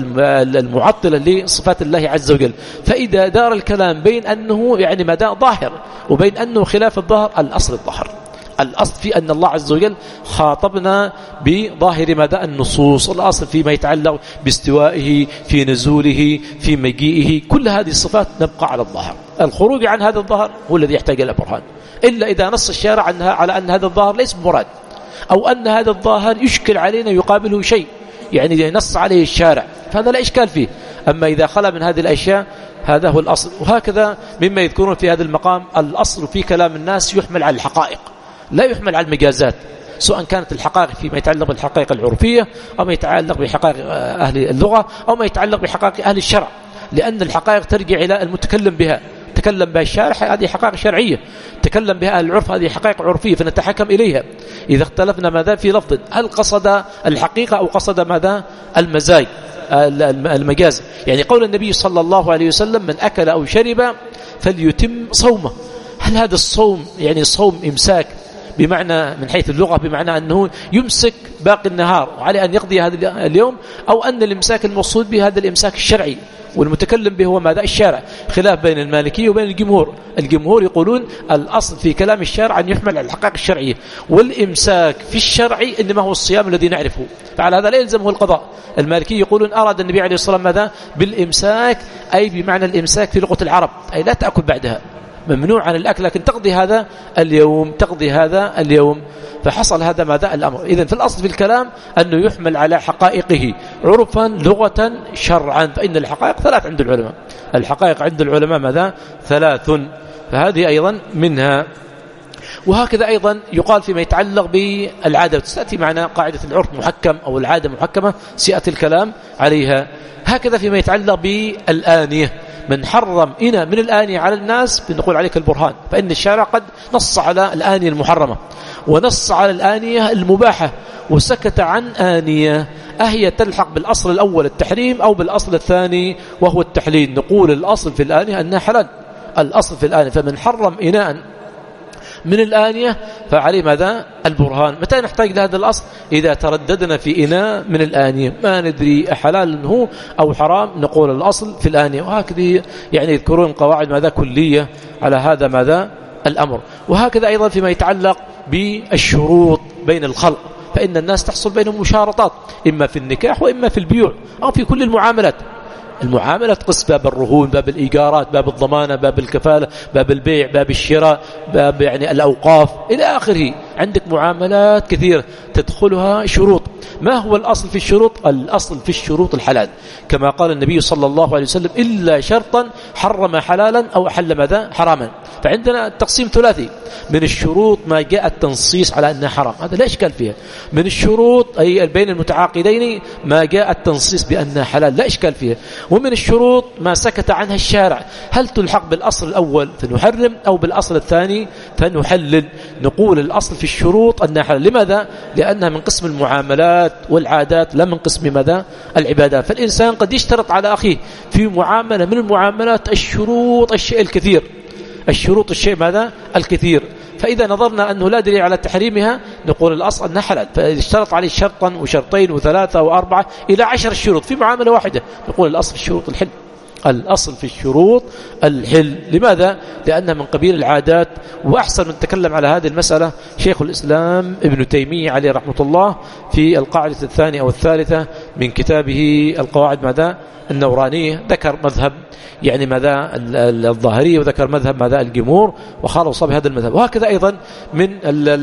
المعطلة لصفات الله عز وجل. فإذا دار الكلام بين أنه يعني ماذا ظاهر وبين أنه خلاف الظاهر، الأصل الظاهر. الأصل في أن الله عز وجل خاطبنا بظاهر ماذا النصوص. الأصل فيما يتعلق باستوائه، في نزوله، في مجيئه، كل هذه الصفات نبقى على الظاهر. الخروج عن هذا الظاهر هو الذي يحتاج إلى برهان، إلا إذا نص الشارع عنها على أن هذا الظاهر ليس مراد، أو أن هذا الظاهر يشكل علينا يقابله شيء يعني نص عليه الشارع، فهذا لا إشكال فيه. أما إذا خلا من هذه الأشياء هذا هو الأصل. وهكذا مما يذكرون في هذا المقام الأصل في كلام الناس يحمل على الحقائق لا يحمل على المجازات، سواء كانت الحقائق فيما يتعلق بالحقائق العرفية أو ما يتعلق بحقائق أهل اللغة أو ما يتعلق بحقائق أهل الشرع، لأن الحقائق ترجع إلى المتكلم بها. تكلم بها الشارع هذه حقائق شرعية، تكلم بها أهل العرف هذه حقائق عرفية، فنتحكم إليها. إذا اختلفنا ماذا في لفظ، هل قصد الحقيقة أو قصد ماذا المزاج المجاز. يعني قول النبي صلى الله عليه وسلم من أكل أو شرب فليتم صومه، هل هذا الصوم يعني صوم إمساك بمعنى من حيث اللغة بمعنى أنه يمسك باقي النهار وعليه أن يقضي هذا اليوم، أو أن الإمساك المقصود به هذا الإمساك الشرعي والمتكلم به هو ماذا الشارع؟ خلاف بين المالكية وبين الجمهور. الجمهور يقولون الأصل في كلام الشارع أن يحمل على الحقائق الشرعية، والإمساك في الشرعي إنما هو الصيام الذي نعرفه، فعلى هذا لا يلزمه القضاء. المالكية يقولون أراد النبي عليه الصلاة والسلام ماذا بالإمساك، أي بمعنى الإمساك في لغة العرب أي لا تأكل بعدها، ممنوع عن الأكل، لكن تقضي هذا اليوم تقضي هذا اليوم. فحصل هذا ماذا الأمر. إذن في الأصل في الكلام أنه يحمل على حقائقه عرفا لغة شرعا، فإن الحقائق ثلاث عند العلماء، الحقائق عند العلماء ماذا ثلاث، فهذه أيضا منها. وهكذا أيضا يقال فيما يتعلق بالعادة، تأتي معنا قاعدة العرف محكم أو العادة محكمة سيأتي الكلام عليها. هكذا فيما يتعلق بالآنية، من حرم إناء من الآنية على الناس بنقول عليك البرهان، فإن الشارع قد نص على الآنية المحرمة ونص على الآنية المباحة وسكت عن آنية أهي تلحق بالأصل الأول التحريم أو بالأصل الثاني وهو التحليل. نقول الأصل في الآنية أنها حلال، الأصل في الآنية، فمن حرم إناء من الآنية فعليه ماذا؟ البرهان. متى نحتاج لهذا الأصل؟ إذا ترددنا في إناء من الآنية ما ندري حلال هو أو حرام، نقول الأصل في الآنية. وهكذا يعني يذكرون قواعد ماذا كلية على هذا ماذا الأمر. وهكذا أيضا فيما يتعلق بالشروط بين الخلق، فإن الناس تحصل بينهم مشارطات إما في النكاح وإما في البيوع أو في كل المعاملات. المعاملة تقص باب الرهون، باب الإيجارات، باب الضمانة، باب الكفالة، باب البيع، باب الشراء، باب يعني الأوقاف إلى آخره. عندك معاملات كثيرة تدخلها شروط. ما هو الأصل في الشروط؟ الأصل في الشروط الحلال، كما قال النبي صلى الله عليه وسلم إلا شرطا حرم حلالا أو أحل ماذا حراما. فعندنا تقسيم ثلاثي، من الشروط ما جاء التنصيص على أنها حرام، هذا لا إشكال فيها. من الشروط أي بين المتعاقدين ما جاء التنصيص بأنها حلال، لا إشكال فيها. ومن الشروط ما سكت عنها الشارع، هل تلحق بالأصل الأول فنحرم أو بالأصل الثاني فنحلل؟ نقول الأصل في الشروط أنها حلال. لماذا؟ لأنها من قسم المعاملات والعادات لا من قسم ماذا العبادات. فالإنسان قد يشترط على أخيه في معاملة من المعاملات الشروط الشيء الكثير، الشروط الشيء ماذا الكثير. فإذا نظرنا أنه لا دليل على تحريمها نقول الأصل أنها حلال. فإذا اشترط عليه شرطا وشرطين وثلاثة وأربعة إلى عشر الشروط في معاملة واحدة نقول الأصل في الشروط الحل. الأصل في الشروط الحل. لماذا؟ لأنها من قبيل العادات. وأحسن من تكلم على هذه المسألة شيخ الإسلام ابن تيمية عليه رحمة الله في القاعدة الثانية أو الثالثة من كتابه القواعد ماذا النورانية، ذكر مذهب يعني ماذا الظاهرية وذكر مذهب ماذا الجمهور وخالص بهذا المذهب. وهكذا أيضا من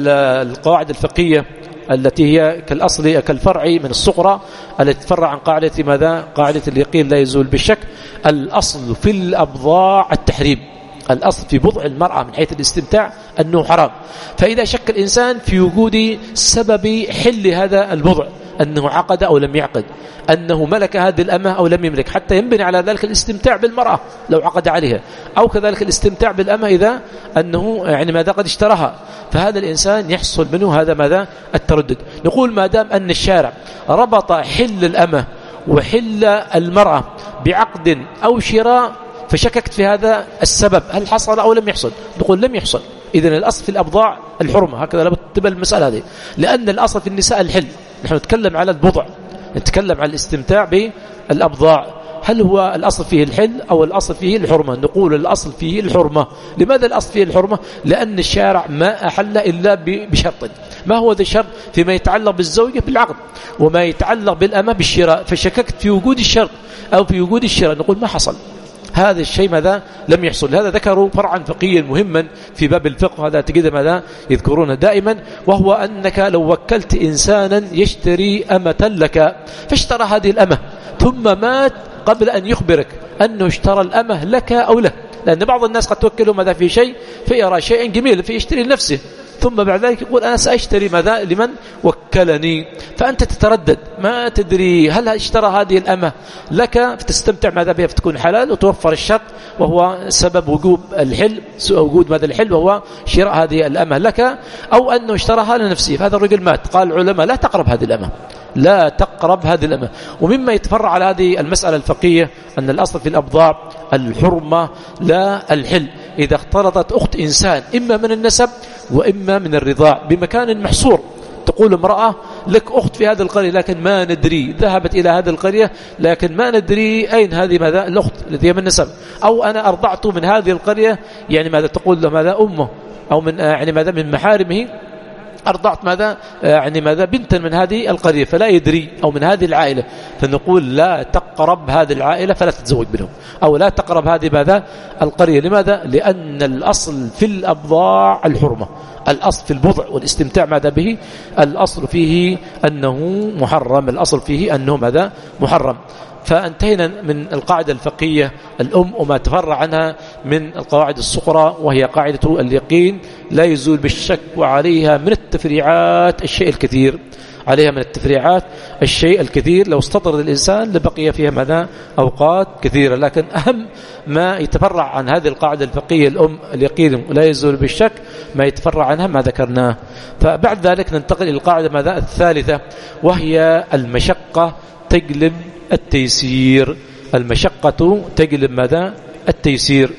القواعد الفقهية التي هي كالأصل كالفرع من الصغرى التي تفرع عن قاعدة ماذا قاعدة اليقين لا يزول بالشك. الأصل في الأبضاع التحريم، الأصل في بضع المرأة من حيث الاستمتاع أنه حرام. فإذا شك الإنسان في وجود سبب حل هذا البضع أنه عقد أو لم يعقد، أنه ملك هذه الأمة أو لم يملك، حتى ينبني على ذلك الاستمتاع بالمرأة لو عقد عليها، أو كذلك الاستمتاع بالأمة إذا أنه يعني ماذا قد اشتراها، فهذا الإنسان يحصل منه هذا ماذا التردد. نقول ما دام أن الشارع ربط حل الأمة وحل المرأة بعقد أو شراء فشككت في هذا السبب هل حصل أو لم يحصل، نقول لم يحصل. إذن الأصل في الأبضاع الحرمة، هكذا لا تبقى المسألة هذه، لأن الأصل في النساء الحل. نحن نتكلم على البضع، نتكلم على الاستمتاع بالأبضاع، هل هو الأصل فيه الحل أو الأصل فيه الحرمة؟ نقول الأصل فيه الحرمة. لماذا الأصل فيه الحرمة؟ لأن الشارع ما أحل إلا بشرط. ما هو ذا الشرط؟ فيما يتعلق بالزوجة بالعقد، وما يتعلق بالأمة بالشراء. فشككت في وجود الشرط أو في وجود الشراء، نقول ما حصل هذا الشيء، ماذا لم يحصل. هذا ذكروا فرعا فقهيا مهما في باب الفقه، هذا تجد ماذا يذكرونه دائما، وهو أنك لو وكلت إنسانا يشتري أمة لك فاشترى هذه الأمة ثم مات قبل أن يخبرك أنه اشترى الأمة لك أو له، لأن بعض الناس قد توكله ماذا في شيء فيرى شيء جميل فيشتري لنفسه، ثم بعد ذلك يقول أنا سأشتري ماذا لمن وكلني، فأنت تتردد ما تدري هل اشترى هذه الأمة لك فتستمتع ماذا بها فتكون حلال وتوفر الشرط وهو سبب وجوب الحل، وجود ماذا الحل وهو شراء هذه الأمة لك، أو أنه اشتراها لنفسه. فهذا الرجل مات، قال العلماء لا تقرب هذه الأمة، لا تقرب هذه الأمة. ومما يتفرع على هذه المسألة الفقهية أن الأصل في الأبضاع الحرمة لا الحل. إذا اختلطت أخت إنسان إما من النسب وإما من الرضاع بمكان محصور، تقول امرأة لك أخت في هذه القرية لكن ما ندري، ذهبت إلى هذه القرية لكن ما ندري أين هذه ماذا الأخت التي هي من النسب، أو أنا أرضعت من هذه القرية يعني ماذا تقول له ماذا أمه أو من يعني ماذا من محارمه، أرضعت ماذا يعني ماذا بنتا من هذه القرية فلا يدري، أو من هذه العائلة، فنقول لا تقرب هذه العائلة فلا تتزوج منهم، أو لا تقرب هذه ماذا القرية. لماذا؟ لأن الأصل في الأبضاع الحرمة، الأصل في البضع والاستمتاع ماذا به الأصل فيه أنه محرم، الأصل فيه أنه ماذا محرم. فانتهينا من القاعدة الفقهية الأم وما تفرع عنها من القواعد الصغرى، وهي قاعدة اليقين لا يزول بالشك، وعليها من التفريعات الشيء الكثير. عليها من التفريعات الشيء الكثير، لو استطرد الإنسان لبقي فيها ماذا أوقات كثيرة. لكن أهم ما يتفرع عن هذه القاعدة الفقهية الأم اليقين لا يزول بالشك ما يتفرع عنها ما ذكرناه. فبعد ذلك ننتقل إلى القاعدة ماذا الثالثة، وهي المشقة تجلب التيسير. المشقة تجلب ماذا التيسير.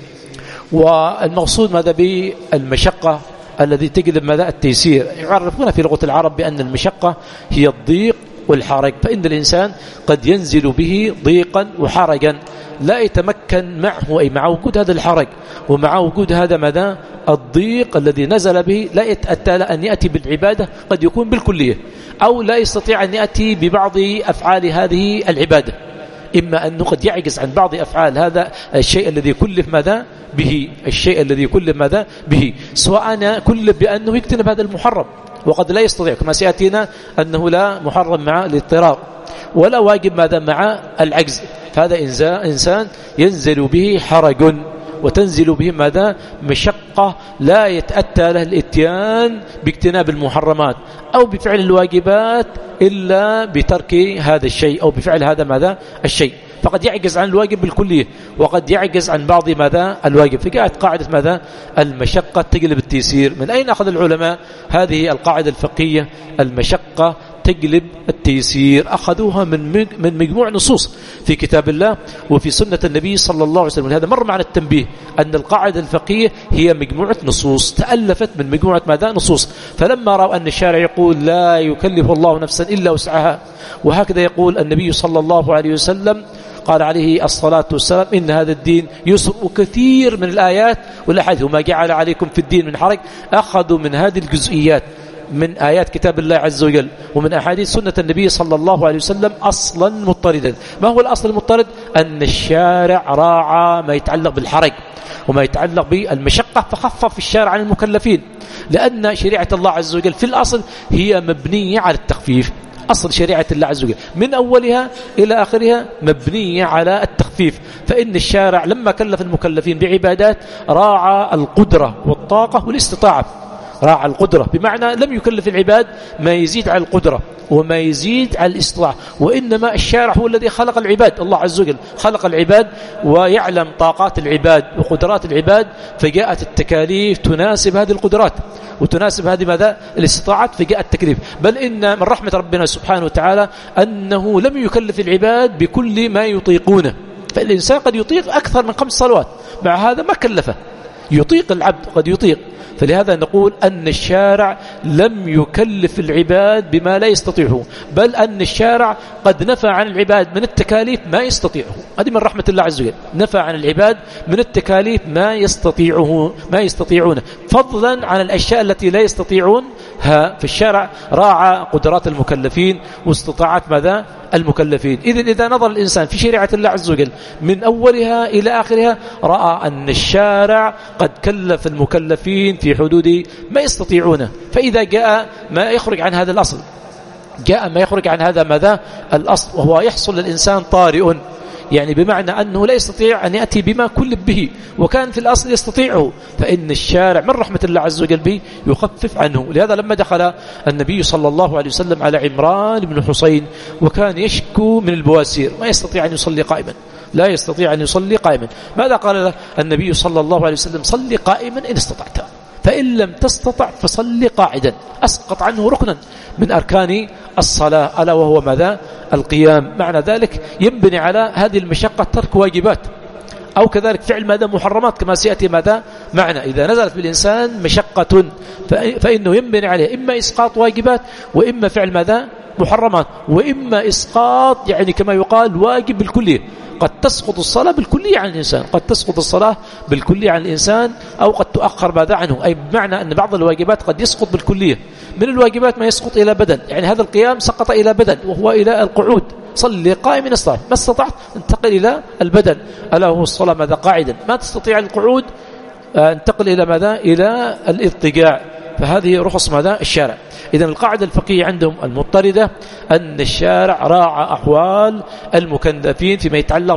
والمقصود ماذا بالمشقة الذي تجلب ماذا التيسير؟ يعرفون في لغة العرب بأن المشقة هي الضيق والحرج، فإن الإنسان قد ينزل به ضيقا وحرجا لا يتمكن معه أي مع وجود هذا الحرج ومع وجود هذا ماذا الضيق الذي نزل به لا يتأتى أن يأتي بالعبادة، قد يكون بالكلية، أو لا يستطيع أن يأتي ببعض أفعال هذه العبادة، إما أنه قد يعجز عن بعض أفعال هذا الشيء الذي كلف ماذا به الشيء الذي كلف ماذا به سواء كلف بأنه يجتنب هذا المحرم، وقد لا يستطيع كما سيأتينا أنه لا محرم مع الاضطرار ولا واجب ماذا مع العجز، فهذا إنسان ينزل به حرج وتنزل به ماذا مشقة لا يتأتى له الاتيان باجتناب المحرمات أو بفعل الواجبات إلا بترك هذا الشيء أو بفعل هذا ماذا الشيء، فقد يعجز عن الواجب بالكلية وقد يعجز عن بعض ماذا الواجب. فجاءت قاعدة ماذا المشقة تجلب التيسير. من أين أخذ العلماء هذه القاعدة الفقهية المشقة تجلب التيسير؟ أخذوها من من مجموع نصوص في كتاب الله وفي سنة النبي صلى الله عليه وسلم. هذا مر معنا التنبيه أن القاعدة الفقهية هي مجموعة نصوص تألفت من مجموعة ماذا نصوص، فلما رأوا أن الشارع يقول لا يكلف الله نفسا إلا وسعها، وهكذا يقول النبي صلى الله عليه وسلم قال عليه الصلاة والسلام إن هذا الدين يسر، وكثير من الآيات والأحاديث وما جعل عليكم في الدين من حرج، أخذوا من هذه الجزئيات من آيات كتاب الله عز وجل ومن أحاديث سنة النبي صلى الله عليه وسلم أصلا مضطردا. ما هو الأصل المضطرد؟ أن الشارع راعى ما يتعلق بالحرج وما يتعلق بالمشقة فخفف الشارع عن المكلفين، لأن شريعة الله عز وجل في الأصل هي مبنية على التخفيف. أصل شريعة الله عز وجل من أولها إلى آخرها مبنية على التخفيف، فإن الشارع لما كلف المكلفين بعبادات راعى القدرة والطاقة والاستطاعة، راعى القدرة بمعنى لم يكلف العباد ما يزيد على القدرة وما يزيد على الاستطاعة، وإنما الشارع هو الذي خلق العباد. الله عز وجل خلق العباد ويعلم طاقات العباد وقدرات العباد، فجاءت التكاليف تناسب هذه القدرات وتناسب هذه ماذا الاستطاعات، فجاء التكليف. بل إن من رحمة ربنا سبحانه وتعالى أنه لم يكلف العباد بكل ما يطيقونه، فالإنسان قد يطيق أكثر من خمس صلوات، مع هذا ما كلفه، يطيق العبد قد يطيق. فلهذا نقول أن الشارع لم يكلف العباد بما لا يستطيعه، بل أن الشارع قد نفى عن العباد من التكاليف ما يستطيعه. هذه من رحمة الله عز وجل، نفى عن العباد من التكاليف ما يستطيعه ما يستطيعونه فضلا عن الأشياء التي لا يستطيعونها. في الشارع راعى قدرات المكلفين واستطاعت ماذا المكلفين. إذن إذا نظر الإنسان في شريعة الله عز وجل من أولها إلى آخرها رأى أن الشارع قد كلف المكلفين في حدود ما يستطيعونه. فإذا جاء ما يخرج عن هذا الأصل، جاء ما يخرج عن هذا ماذا الأصل، وهو يحصل للإنسان طارئ، يعني بمعنى أنه لا يستطيع أن يأتي بما كلف به وكان في الأصل يستطيعه، فإن الشارع من رحمة الله عز وجل به يخفف عنه. لهذا لما دخل النبي صلى الله عليه وسلم على عمران بن حسين وكان يشكو من البواسير، ما يستطيع أن يصلي قائما، لا يستطيع أن يصلي قائما، ماذا قال له النبي صلى الله عليه وسلم؟ صلي قائما إن استطعت، فإن لم تستطع فصلي قاعدا. أسقط عنه ركنا من أركان الصلاة ألا وهو ماذا القيام. معنى ذلك ينبني على هذه المشقة ترك واجبات أو كذلك فعل ماذا محرمات كما سيأتي ماذا معنى. إذا نزلت بالإنسان مشقة فإنه ينبني عليه إما إسقاط واجبات وإما فعل ماذا محرمات وإما إسقاط يعني كما يقال واجب بالكلية. قد تسقط الصلاة بالكلية عن الإنسان، قد تسقط الصلاة بالكلية عن الإنسان أو قد تؤخر ماذا عنه، أي بمعنى أن بعض الواجبات قد يسقط بالكلية. من الواجبات ما يسقط إلى بدن، يعني هذا القيام سقط إلى بدن وهو إلى القعود، صلي قائم من الصلاة، ما استطعت انتقل إلى البدن ألا هو الصلاة ماذا قاعدا، ما تستطيع القعود انتقل إلى ماذا إلى الاضطجاع. فهذه رخص ماذا الشارع. إذن القاعدة الفقهية عندهم المضطردة أن الشارع راعى أحوال المكلفين فيما يتعلق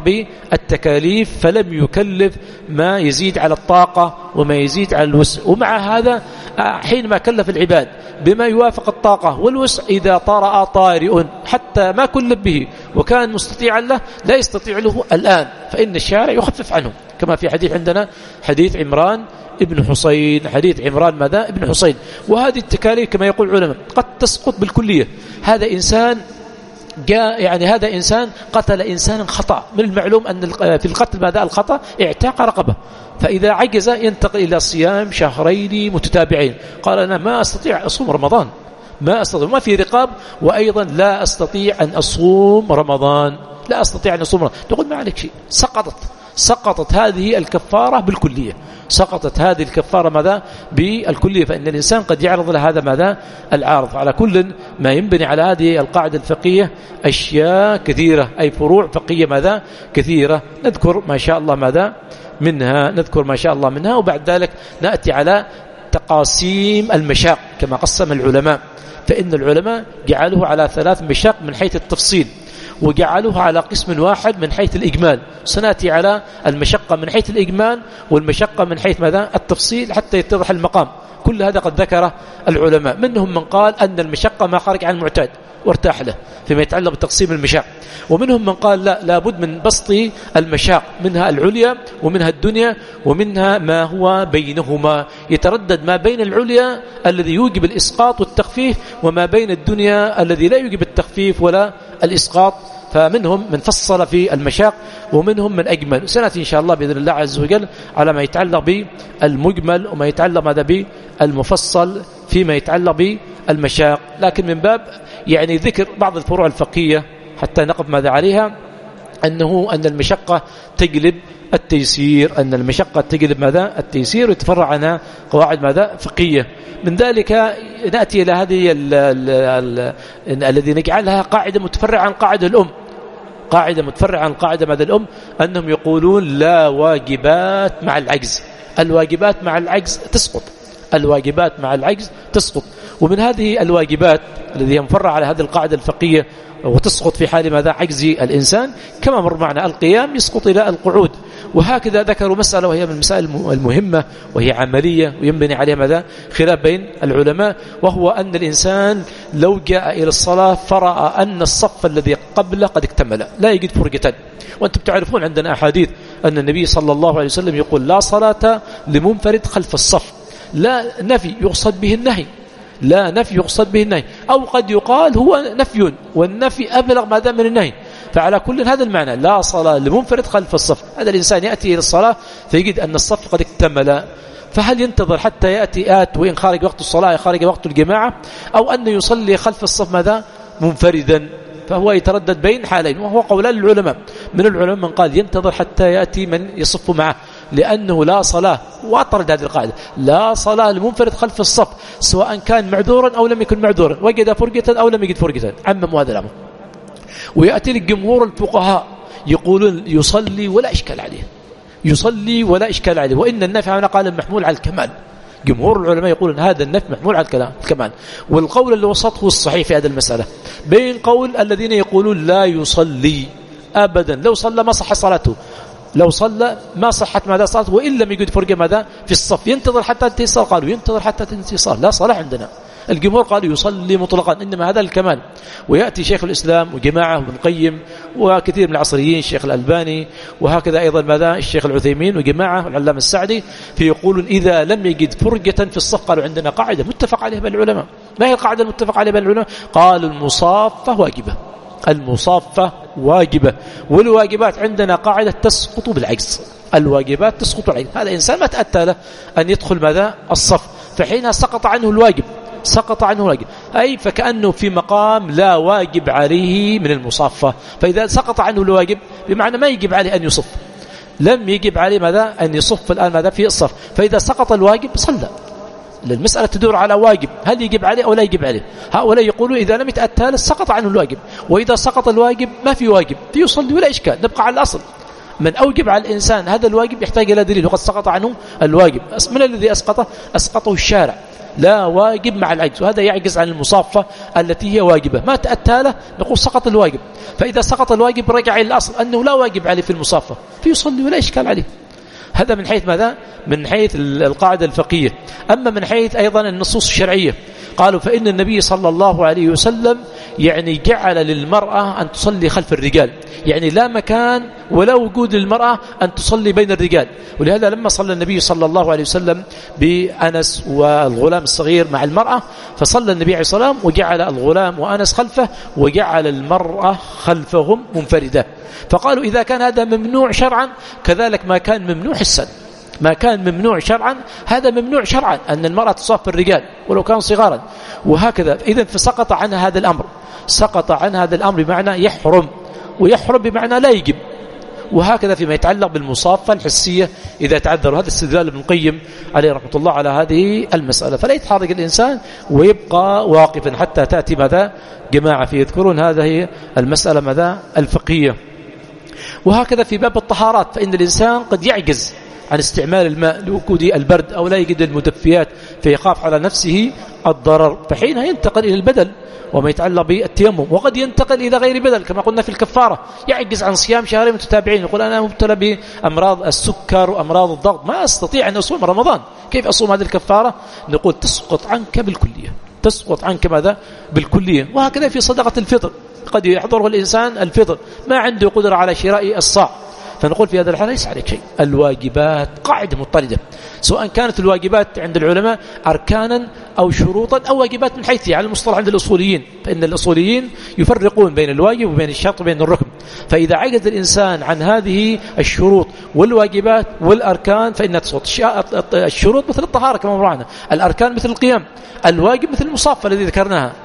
بالتكاليف، فلم يكلف ما يزيد على الطاقة وما يزيد على الوسع. ومع هذا حينما كلف العباد بما يوافق الطاقة والوسع، إذا طرأ طارئ حتى ما كلف به وكان مستطيعا له لا يستطيع له الآن، فإن الشارع يخفف عنه، كما في حديث عندنا حديث عمران ابن حسين، حديث عمران ماذا ابن حسين. وهذه التكاليف كما يقول العلماء قد تسقط بالكلية. هذا إنسان جاء يعني هذا إنسان قتل إنسانا خطأ، من المعلوم أن في القتل ماذا الخطأ اعتاق رقبة، فإذا عجز ينتقل إلى صيام شهرين متتابعين. قال أنا ما أستطيع أصوم رمضان، ما أستطيع، ما في رقاب، وأيضا لا أستطيع أن أصوم رمضان، لا أستطيع أن أصوم رمضان. تقول ما عليك شيء، سقطت سقطت هذه الكفارة بالكلية، سقطت هذه الكفارة ماذا بالكلية، فإن الإنسان قد يعرض له هذا ماذا العارض. على كل ما ينبني على هذه القاعدة الفقهية أشياء كثيرة، أي فروع فقهية ماذا كثيرة، نذكر ما شاء الله ماذا منها، نذكر ما شاء الله منها، وبعد ذلك نأتي على تقاسيم المشاق كما قسم العلماء. فإن العلماء جعلوه على ثلاث مشاق من حيث التفصيل، وجعلوه على قسم واحد من حيث الإجمال. سنأتي على المشقة من حيث الإجمال والمشقة من حيث ماذا التفصيل حتى يتضح المقام. كل هذا قد ذكره العلماء. منهم من قال أن المشقة ما خارج عن المعتاد وارتاح له فيما يتعلق بتقسيم المشاق، ومنهم من قال لا، لابد من بسط المشاق، منها العليا ومنها الدنيا ومنها ما هو بينهما، يتردد ما بين العليا الذي يوجب الإسقاط والتخفيف وما بين الدنيا الذي لا يوجب التخفيف ولا الإسقاط. فمنهم من فصل في المشاق ومنهم من أجمل. سنأتي إن شاء الله بإذن الله عز وجل على ما يتعلق بالمجمل وما يتعلق ماذا بالمفصل فيما يتعلق بالمشاق، لكن من باب يعني ذكر بعض الفروع الفقهية حتى نقف ماذا عليها، أنه أن المشقة تجلب التيسير، أن المشقة تجلب ماذا التيسير، ويتفرع عنها قواعد ماذا فقهية. من ذلك نأتي إلى هذه الذي نجعلها قاعدة متفرعة عن قاعدة الأم، قاعدة متفرعة عن قاعدة ماذا الأم، أنهم يقولون لا واجبات مع العجز، الواجبات مع العجز تسقط، الواجبات مع العجز تسقط. ومن هذه الواجبات الذي ينفرع على هذه القاعدة الفقهية وتسقط في حال ماذا عجز الإنسان، كما مر معنا القيام يسقط إلى القعود. وهكذا ذكروا مسألة وهي من المسائل المهمة وهي عملية وينبني عليها ماذا خلاف بين العلماء، وهو أن الإنسان لو جاء إلى الصلاة فرأى أن الصف الذي قبله قد اكتمل لا يجد فرجة. وأنتم تعرفون عندنا أحاديث أن النبي صلى الله عليه وسلم يقول لا صلاة لمنفرد خلف الصف، لا نفي يقصد به النهي، لا نفي يقصد به النهي، أو قد يقال هو نفي والنفي أبلغ ماذا من النهي. فعلى كل هذا المعنى لا صلاة لمنفرد خلف الصف، هذا الإنسان يأتي إلى الصلاة فيجد أن الصف قد اكتمل، فهل ينتظر حتى يأتي آت وإن خارج وقت الصلاة خارج وقت الجماعة، أو أن يصلي خلف الصف ماذا منفردا؟ فهو يتردد بين حالين، وهو قولان العلماء. من العلماء من قال ينتظر حتى يأتي من يصف معه، لأنه لا صلاة، وأطرد هذه القاعدة، لا صلاة لمنفرد خلف الصف سواء كان معذورا أو لم يكن معذورا، وجد فرجة أو لم يجد فرجة، عمم هذا الأمر. ويأتي الجمهور الفقهاء يقولون يصلي ولا إشكال عليه، يصلي ولا إشكال عليه، وإن النفي هنا قال محمول على الكمال. جمهور العلماء يقولون هذا النفي محمول على الكمال. والقول اللي وسطه الصحيح في هذه المسألة بين قول الذين يقولون لا يصلي أبدا، لو صلى ما صح صلاته، لو صلى ما صحت ماذا صلاته، وإن لم يجد فرجة ماذا في الصف ينتظر حتى انتصار، قالوا ينتظر حتى انتصار لا صلاة عندنا. الجمهور قالوا يصلي مطلقا، إنما هذا الكمال. ويأتي شيخ الإسلام وجماعة وابن القيم وكثير من العصريين الشيخ الألباني وهكذا أيضا ماذا الشيخ العثيمين وجماعة والعلامة السعدي فيقولون إذا لم يجد فرجة في الصف، قالوا عندنا قاعدة متفق عليها بين العلماء. ما هي القاعدة المتفق عليها بين العلماء؟ قالوا المصافة واجبة، المصافة واجبة، والواجبات عندنا قاعدة تسقط بالعجز، الواجبات تسقط بالعجز. هذا إنسان ما تأتى له أن يدخل ماذا الصف، فحينها سقط عنه الواجب، سقط عنه الواجب، أي فكأنه في مقام لا واجب عليه من المصافة. فإذا سقط عنه الواجب بمعنى ما يجب عليه أن يصف، لم يجب عليه ماذا أن يصف الآن ماذا في الصف، فإذا سقط الواجب صلى. المسألة تدور على واجب، هل يجب عليه أو لا يجب عليه. هؤلاء يقولون إذا لم يتأتى له سقط عنه الواجب، وإذا سقط الواجب ما في واجب فيصلي ولا إشكال، نبقى على الأصل. من أوجب على الإنسان هذا الواجب يحتاج إلى دليل، وقد سقط عنه الواجب. من الذي أسقطه؟ أسقطه الشارع، لا واجب مع العجز، وهذا يعجز عن المصافة التي هي واجبة. ما تأتى له نقول سقط الواجب، فإذا سقط الواجب رجع إلى الأصل أنه لا واجب عليه في المصافة فيصلي ولا إشكال عليه. هذا من حيث ماذا؟ من حيث القاعدة الفقهية. أما من حيث أيضا النصوص الشرعية قالوا فإن النبي صلى الله عليه وسلم يعني جعل للمرأة أن تصلي خلف الرجال، يعني لا مكان ولا وجود للمرأة أن تصلي بين الرجال. ولهذا لما صلى النبي صلى الله عليه وسلم بأنس والغلام الصغير مع المرأة، فصلى النبي عليه الصلاة والسلام وجعل الغلام وأنس خلفه وجعل المرأة خلفهم منفردة. فقالوا إذا كان هذا ممنوع شرعا كذلك ما كان ممنوع حسا. ما كان ممنوع شرعا هذا ممنوع شرعا، أن المرأة تصاف الرجال ولو كان صغارا. وهكذا إذن فسقط عن هذا الأمر، سقط عن هذا الأمر بمعنى يحرم، ويحرم بمعنى لا يجب. وهكذا فيما يتعلق بالمصافة الحسية إذا تعذر. هذا استدلال ابن القيم عليه رحمة الله على هذه المسألة. فلا يتحرك الإنسان ويبقى واقفا حتى تأتي ماذا جماعة في يذكرون هذه المسألة ماذا الفقهية. وهكذا في باب الطهارات فإن الإنسان قد يعجز عن استعمال الماء لوجود البرد أو لا يجد المدفيات فيخاف على نفسه الضرر، فحينها ينتقل إلى البدل وما يتعلق بالتيمم. وقد ينتقل إلى غير بدل كما قلنا في الكفارة، يعجز عن صيام شهرين متتابعين، يقول أنا مبتلى بأمراض السكر وأمراض الضغط ما أستطيع أن أصوم رمضان، كيف أصوم هذه الكفارة؟ نقول تسقط عنك بالكلية، تسقط عنك ماذا بالكلية. وهكذا في صدقة الفطر قد يحضره الإنسان الفطر ما عنده قدرة على شراء الصاع، فنقول في هذا الحال ليس عليك شيء. الواجبات قاعدة مضطردة، سواء كانت الواجبات عند العلماء أركانا أو شروطا أو واجبات من حيث على المصطلح عند الأصوليين، فإن الأصوليين يفرقون بين الواجب وبين الشرط وبين الركن. فإذا عجز الإنسان عن هذه الشروط والواجبات والأركان فإنها تسقط. الشروط مثل الطهارة كما مرعنا، الأركان مثل القيام، الواجب مثل المصافة الذي ذكرناها.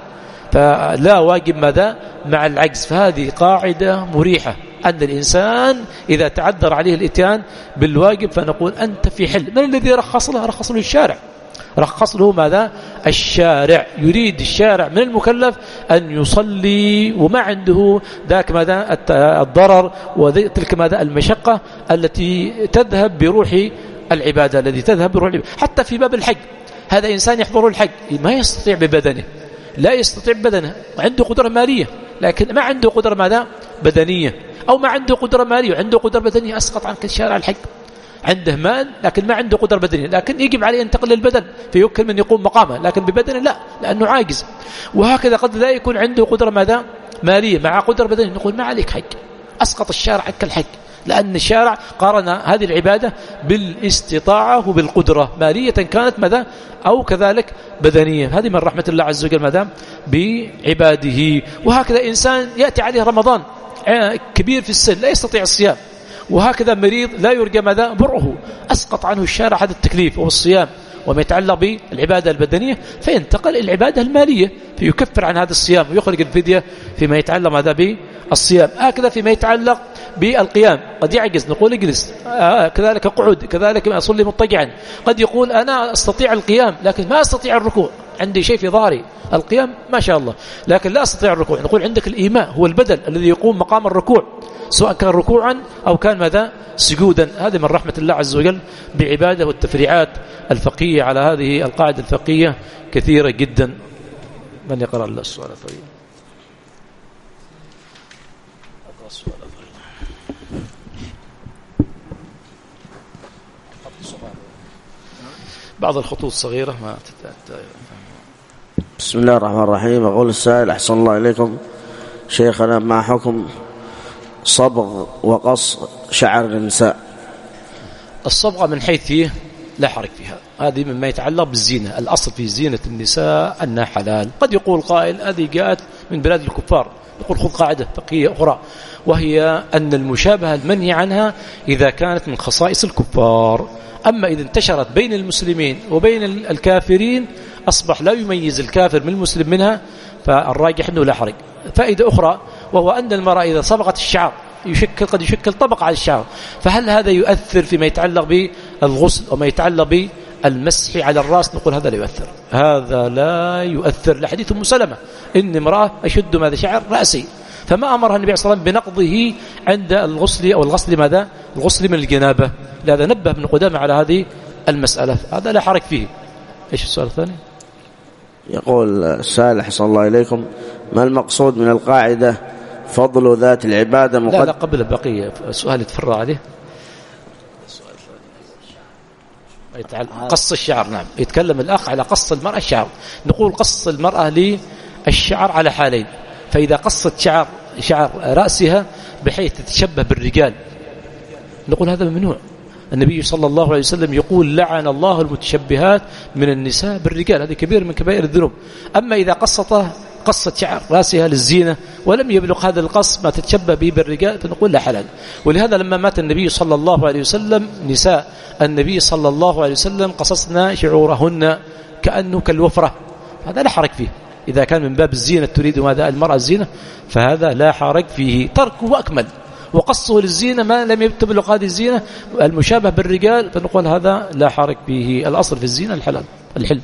فلا واجب ماذا مع العجز. فهذه قاعدة مريحة أن الإنسان إذا تعذر عليه الإتيان بالواجب فنقول أنت في حل. من الذي رخص له؟ رخص له الشارع، رخص له ماذا الشارع. يريد الشارع من المكلف أن يصلي وما عنده ذاك ماذا الضرر وتلك ماذا المشقة التي تذهب بروح العبادة، الذي تذهب بروح العبادة. حتى في باب الحج، هذا إنسان يحضر الحج ما يستطيع ببدنه، لا يستطيع بدنه، عنده قدرة مالية لكن ما عنده قدرة ماذا بدنية، أو ما عنده قدرة مالية وعنده قدرة بدنية، أسقط عنك الشارع الحج. عنده مال لكن ما عنده قدرة بدنية، لكن يجب عليه أن ينتقل للبدن فيمكن من يقوم مقامه، لكن ببدنه لا لأنه عاجز. وهكذا قد لا يكون عنده قدرة ماذا مالية مع قدرة بدنية، نقول ما عليك حج، أسقط الشارع عنك الحج، لأن الشارع قارن هذه العبادة بالاستطاعة وبالقدرة مالية كانت ماذا أو كذلك بدنية. هذه من رحمة الله عز وجل ماذا بعباده. وهكذا إنسان يأتي عليه رمضان كبير في السن لا يستطيع الصيام، وهكذا مريض لا يرجى ماذا برؤه، أسقط عنه الشارع هذا التكليف والصيام وما يتعلق بالعبادة البدنية، فينتقل إلى العبادة المالية فيكفر عن هذا الصيام ويخرج الفدية فيما يتعلق ماذا بالصيام. هكذا فيما يتعلق بالقيام قد يعجز نقول اجلس، آه كذلك قعود، كذلك أصلي مضطجعا. قد يقول أنا أستطيع القيام لكن ما أستطيع الركوع، عندي شيء في ظهري، القيام ما شاء الله لكن لا أستطيع الركوع، نقول عندك الإيماء هو البدن الذي يقوم مقام الركوع سواء كان ركوعا أو كان ماذا سجودا. هذه من رحمة الله عز وجل بعباده، والتفريعات الفقهية على هذه القاعدة الفقهية كثيرة جدا. من يقرأ الله السؤال الفقهي؟ أقرأ السؤال الفقهي. بعض الخطوط الصغيرة ما تتأتى. بسم الله الرحمن الرحيم. أقول السائل أحسن الله إليكم شيخنا، ما حكم صبغ وقص شعر النساء؟ الصبغة من حيث لا حرج فيها، هذه مما يتعلق بالزينة. الأصل في زينة النساء أنها حلال. قد يقول قائل هذه جاءت من بلاد الكفار، يقول خذ قاعدة فقهية أخرى وهي أن المشابهة المنهي عنها إذا كانت من خصائص الكفار، أما إذا انتشرت بين المسلمين وبين الكافرين أصبح لا يميز الكافر من المسلم منها، فالراجح أنه لا حرج. فائدة أخرى وهو أن المرأة إذا صبغت الشعر يشكل قد يشكل طبقة على الشعر، فهل هذا يؤثر فيما يتعلق بالغسل وما يتعلق بالمسح على الرأس؟ نقول هذا لا يؤثر، هذا لا يؤثر. لحديث أم سلمة إن امرأة أشد ماذا شعر رأسي، فما أمرها النبي صلى الله عليه وسلم بنقضه عند الغسل أو الغسل ماذا الغسل من الجنابة. لهذا نبه ابن قدامة على هذه المسألة، هذا لا حرج فيه. إيش السؤال الثاني؟ يقول السائل أحسن الله إليكم، ما المقصود من القاعدة فضل ذات العبادة مقدم؟ لا لا قبل بقية سؤال يتفرع عليه. السؤال الثاني قص الشعر. نعم، يتكلم الأخ على قص المرأة الشعر. نقول قص المرأة للشعر على حالين. فإذا قصت شعر شعر رأسها بحيث تتشبه بالرجال نقول هذا ممنوع. النبي صلى الله عليه وسلم يقول لعن الله المتشبهات من النساء بالرجال، هذه كبير من كبائر الذنوب. أما إذا قصته قصت شعر رأسها للزينة ولم يبلغ هذا القص ما تتشبه به بالرجال فنقول لا حلال. ولهذا لما مات النبي صلى الله عليه وسلم نساء النبي صلى الله عليه وسلم قصصنا شعورهن كأنه كالوفرة، هذا لا حرج فيه. إذا كان من باب الزينة تريد ماذا المرأة الزينة فهذا لا حرج فيه، تركه أكمل. وقصه للزينة ما لم يبلغ هذه الزينة المشابه بالرجال فنقول هذا لا حرج فيه. الأصل في الزينة الحلال الحلم.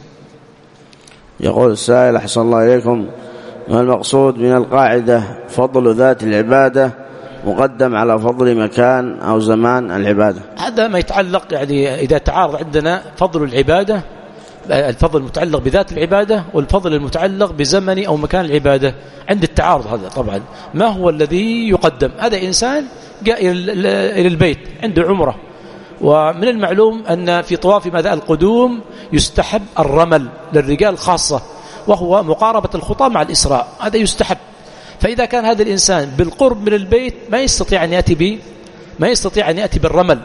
يقول السائل أحسن الله إليكم، ما المقصود من القاعدة فضل ذات العبادة مقدم على فضل مكان أو زمان العبادة؟ هذا ما يتعلق يعني إذا تعارض عندنا فضل العبادة، الفضل المتعلق بذات العبادة والفضل المتعلق بزمن أو مكان العبادة، عند التعارض هذا طبعا ما هو الذي يقدم؟ هذا إنسان جاء إلى البيت عنده عمره، ومن المعلوم أن في طواف ماذا القدوم يستحب الرمل للرجال خاصة، وهو مقاربة الخطى مع الإسراء، هذا يستحب. فإذا كان هذا الإنسان بالقرب من البيت ما يستطيع أن يأتي به ما يستطيع أن يأتي بالرمل،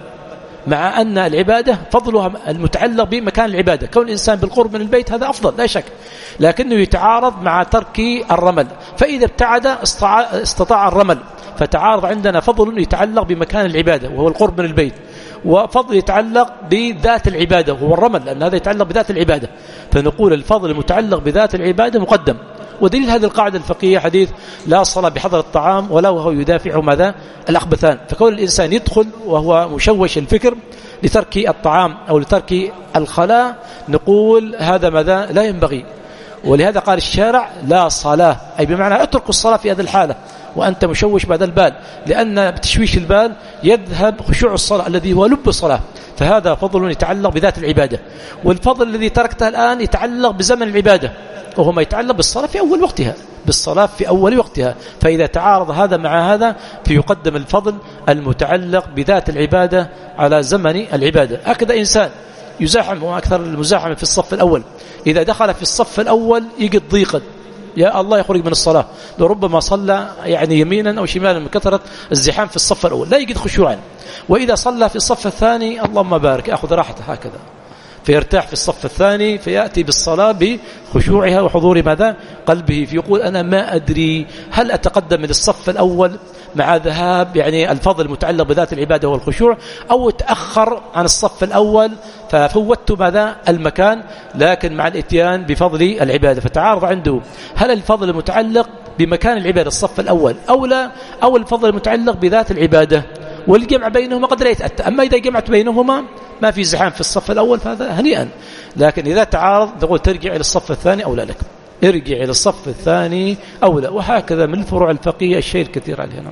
مع أن العبادة فضلها المتعلق بمكان العبادة، كون الإنسان بالقرب من البيت هذا أفضل لا شك، لكنه يتعارض مع ترك الرمل. فإذا ابتعد استطاع الرمل، فتعارض عندنا فضل يتعلق بمكان العبادة وهو القرب من البيت، وفضل يتعلق بذات العبادة وهو الرمل، لأن هذا يتعلق بذات العبادة. فنقول الفضل المتعلق بذات العبادة مقدم. ودليل هذه القاعدة الفقهية حديث لا صلاة بحضر الطعام ولا وهو يدافع ماذا الأخبثان. فكون الإنسان يدخل وهو مشوش الفكر لترك الطعام أو لترك الخلاء نقول هذا ماذا لا ينبغي. ولهذا قال الشارع لا صلاة، أي بمعنى اترك الصلاة في هذه الحالة وأنت مشوش بهذا البال، لأن بتشويش البال يذهب خشوع الصلاة الذي هو لب الصلاة. فهذا فضل يتعلق بذات العبادة. والفضل الذي تركته الآن يتعلق بزمن العبادة، وهو ما يتعلق بالصلاة في أول وقتها بالصلاة في أول وقتها. فإذا تعارض هذا مع هذا فيقدم الفضل المتعلق بذات العبادة على زمن العبادة. هكذا إنسان يزاحم، وأكثر المزاحمة في الصف الأول، إذا دخل في الصف الأول يجد ضيقا يا الله يخرج من الصلاة، لربما صلى يعني يمينا أو شمالا من كثرة الزحام في الصف الأول لا يجد خشوعا. وإذا صلى في الصف الثاني اللهم بارك أخذ راحته هكذا، فيرتاح في الصف الثاني فيأتي بالصلاة بخشوعها وحضور ماذا قلبه، فيقول أنا ما أدري هل أتقدم من الصف الأول مع ذهاب يعني الفضل المتعلق بذات العبادة والخشوع، أو تأخر عن الصف الأول ففوت ماذا المكان لكن مع الاتيان بفضل العبادة. فتعارض عنده هل الفضل المتعلق بمكان العبادة الصف الأول أو لا، أو الفضل المتعلق بذات العبادة، والجمع بينهما قد لا يتأتى. أما إذا جمعت بينهما ما في زحام في الصف الأول فهذا هنيئا، لكن إذا تعارض نقول ترجع إلى الصف الثاني أو لا لك، ارجع إلى الصف الثاني أو لا. وهكذا من الفروع الفقهية الشيء الكثير علينا.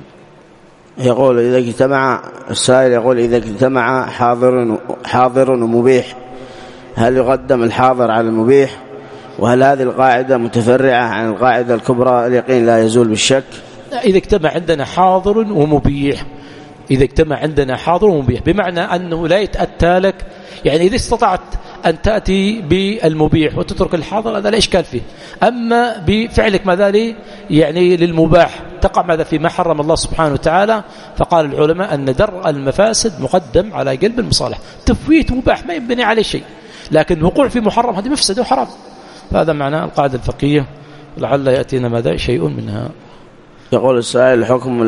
يقول إذا اجتمع السائل يقول إذا اجتمع حاضر حاضر ومبيح هل يقدم الحاضر على المبيح؟ وهل هذه القاعدة متفرعة عن القاعدة الكبرى اليقين لا يزول بالشك؟ إذا اجتمع عندنا حاضر ومبيح إذا اجتمع عندنا حاضر ومبيح بمعنى أنه لا يتأتى لك، يعني إذا استطعت أن تأتي بالمبيح وتترك الحاضر هذا لا إشكال فيه. أما بفعلك ماذا لي يعني للمباح تقع ماذا فيما حرم الله سبحانه وتعالى. فقال العلماء أن درء المفاسد مقدم على جلب المصالح. تفويت مباح ما يبني عليه شيء، لكن وقوع في محرم هذه مفسد وحرام. هذا معنى القاعدة الفقهية، لعل يأتينا ماذا شيء منها. يقول السائل حكم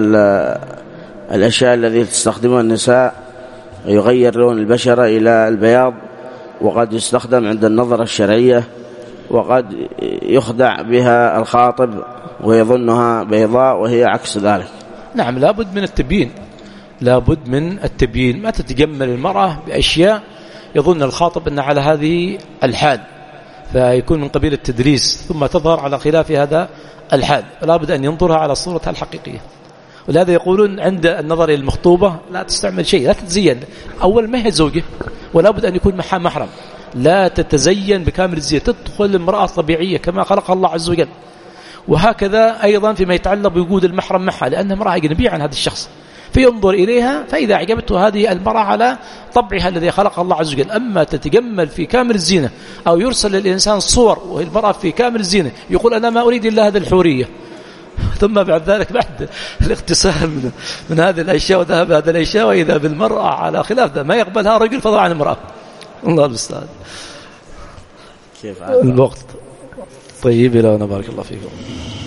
الأشياء التي تستخدمها النساء يغير لون البشرة إلى البياض، وقد يستخدم عند النظرة الشرعية، وقد يخدع بها الخاطب ويظنها بيضاء وهي عكس ذلك. نعم، لابد من التبيين لابد من التبيين ما تتجمل المرأة بأشياء يظن الخاطب أن على هذه الحال، فيكون من قبيل التدريس ثم تظهر على خلاف هذا الحال. لابد أن ينظرها على صورتها الحقيقية. ولهذا يقولون عند النظر إلى المخطوبة لا تستعمل شيء، لا تتزين. أول ما هي زوجة ولا بد أن يكون معها محرم، لا تتزين بكامل الزينة، تدخل امرأة طبيعية كما خلقها الله عز وجل. وهكذا أيضا فيما يتعلق بوجود المحرم معها، لأنها امرأة أجنبية عن هذا الشخص، فينظر إليها، فإذا أعجبته هذه المرأة على طبعها الذي خلق الله عز وجل. أما تتجمل في كامل الزينة أو يرسل للإنسان صور وهي المرأة في كامل الزينة يقول أنا ما أريد إلا هذه الحورية، ثم بعد ذلك بعد الاغتسال من, من هذه الأشياء وذهب هذه الأشياء وإذا بالمرأة على خلاف ذا ما يقبلها رجل فضل عن امرأة. الله المستعان. كيف الوقت طيب. إلى هنا بارك الله فيكم.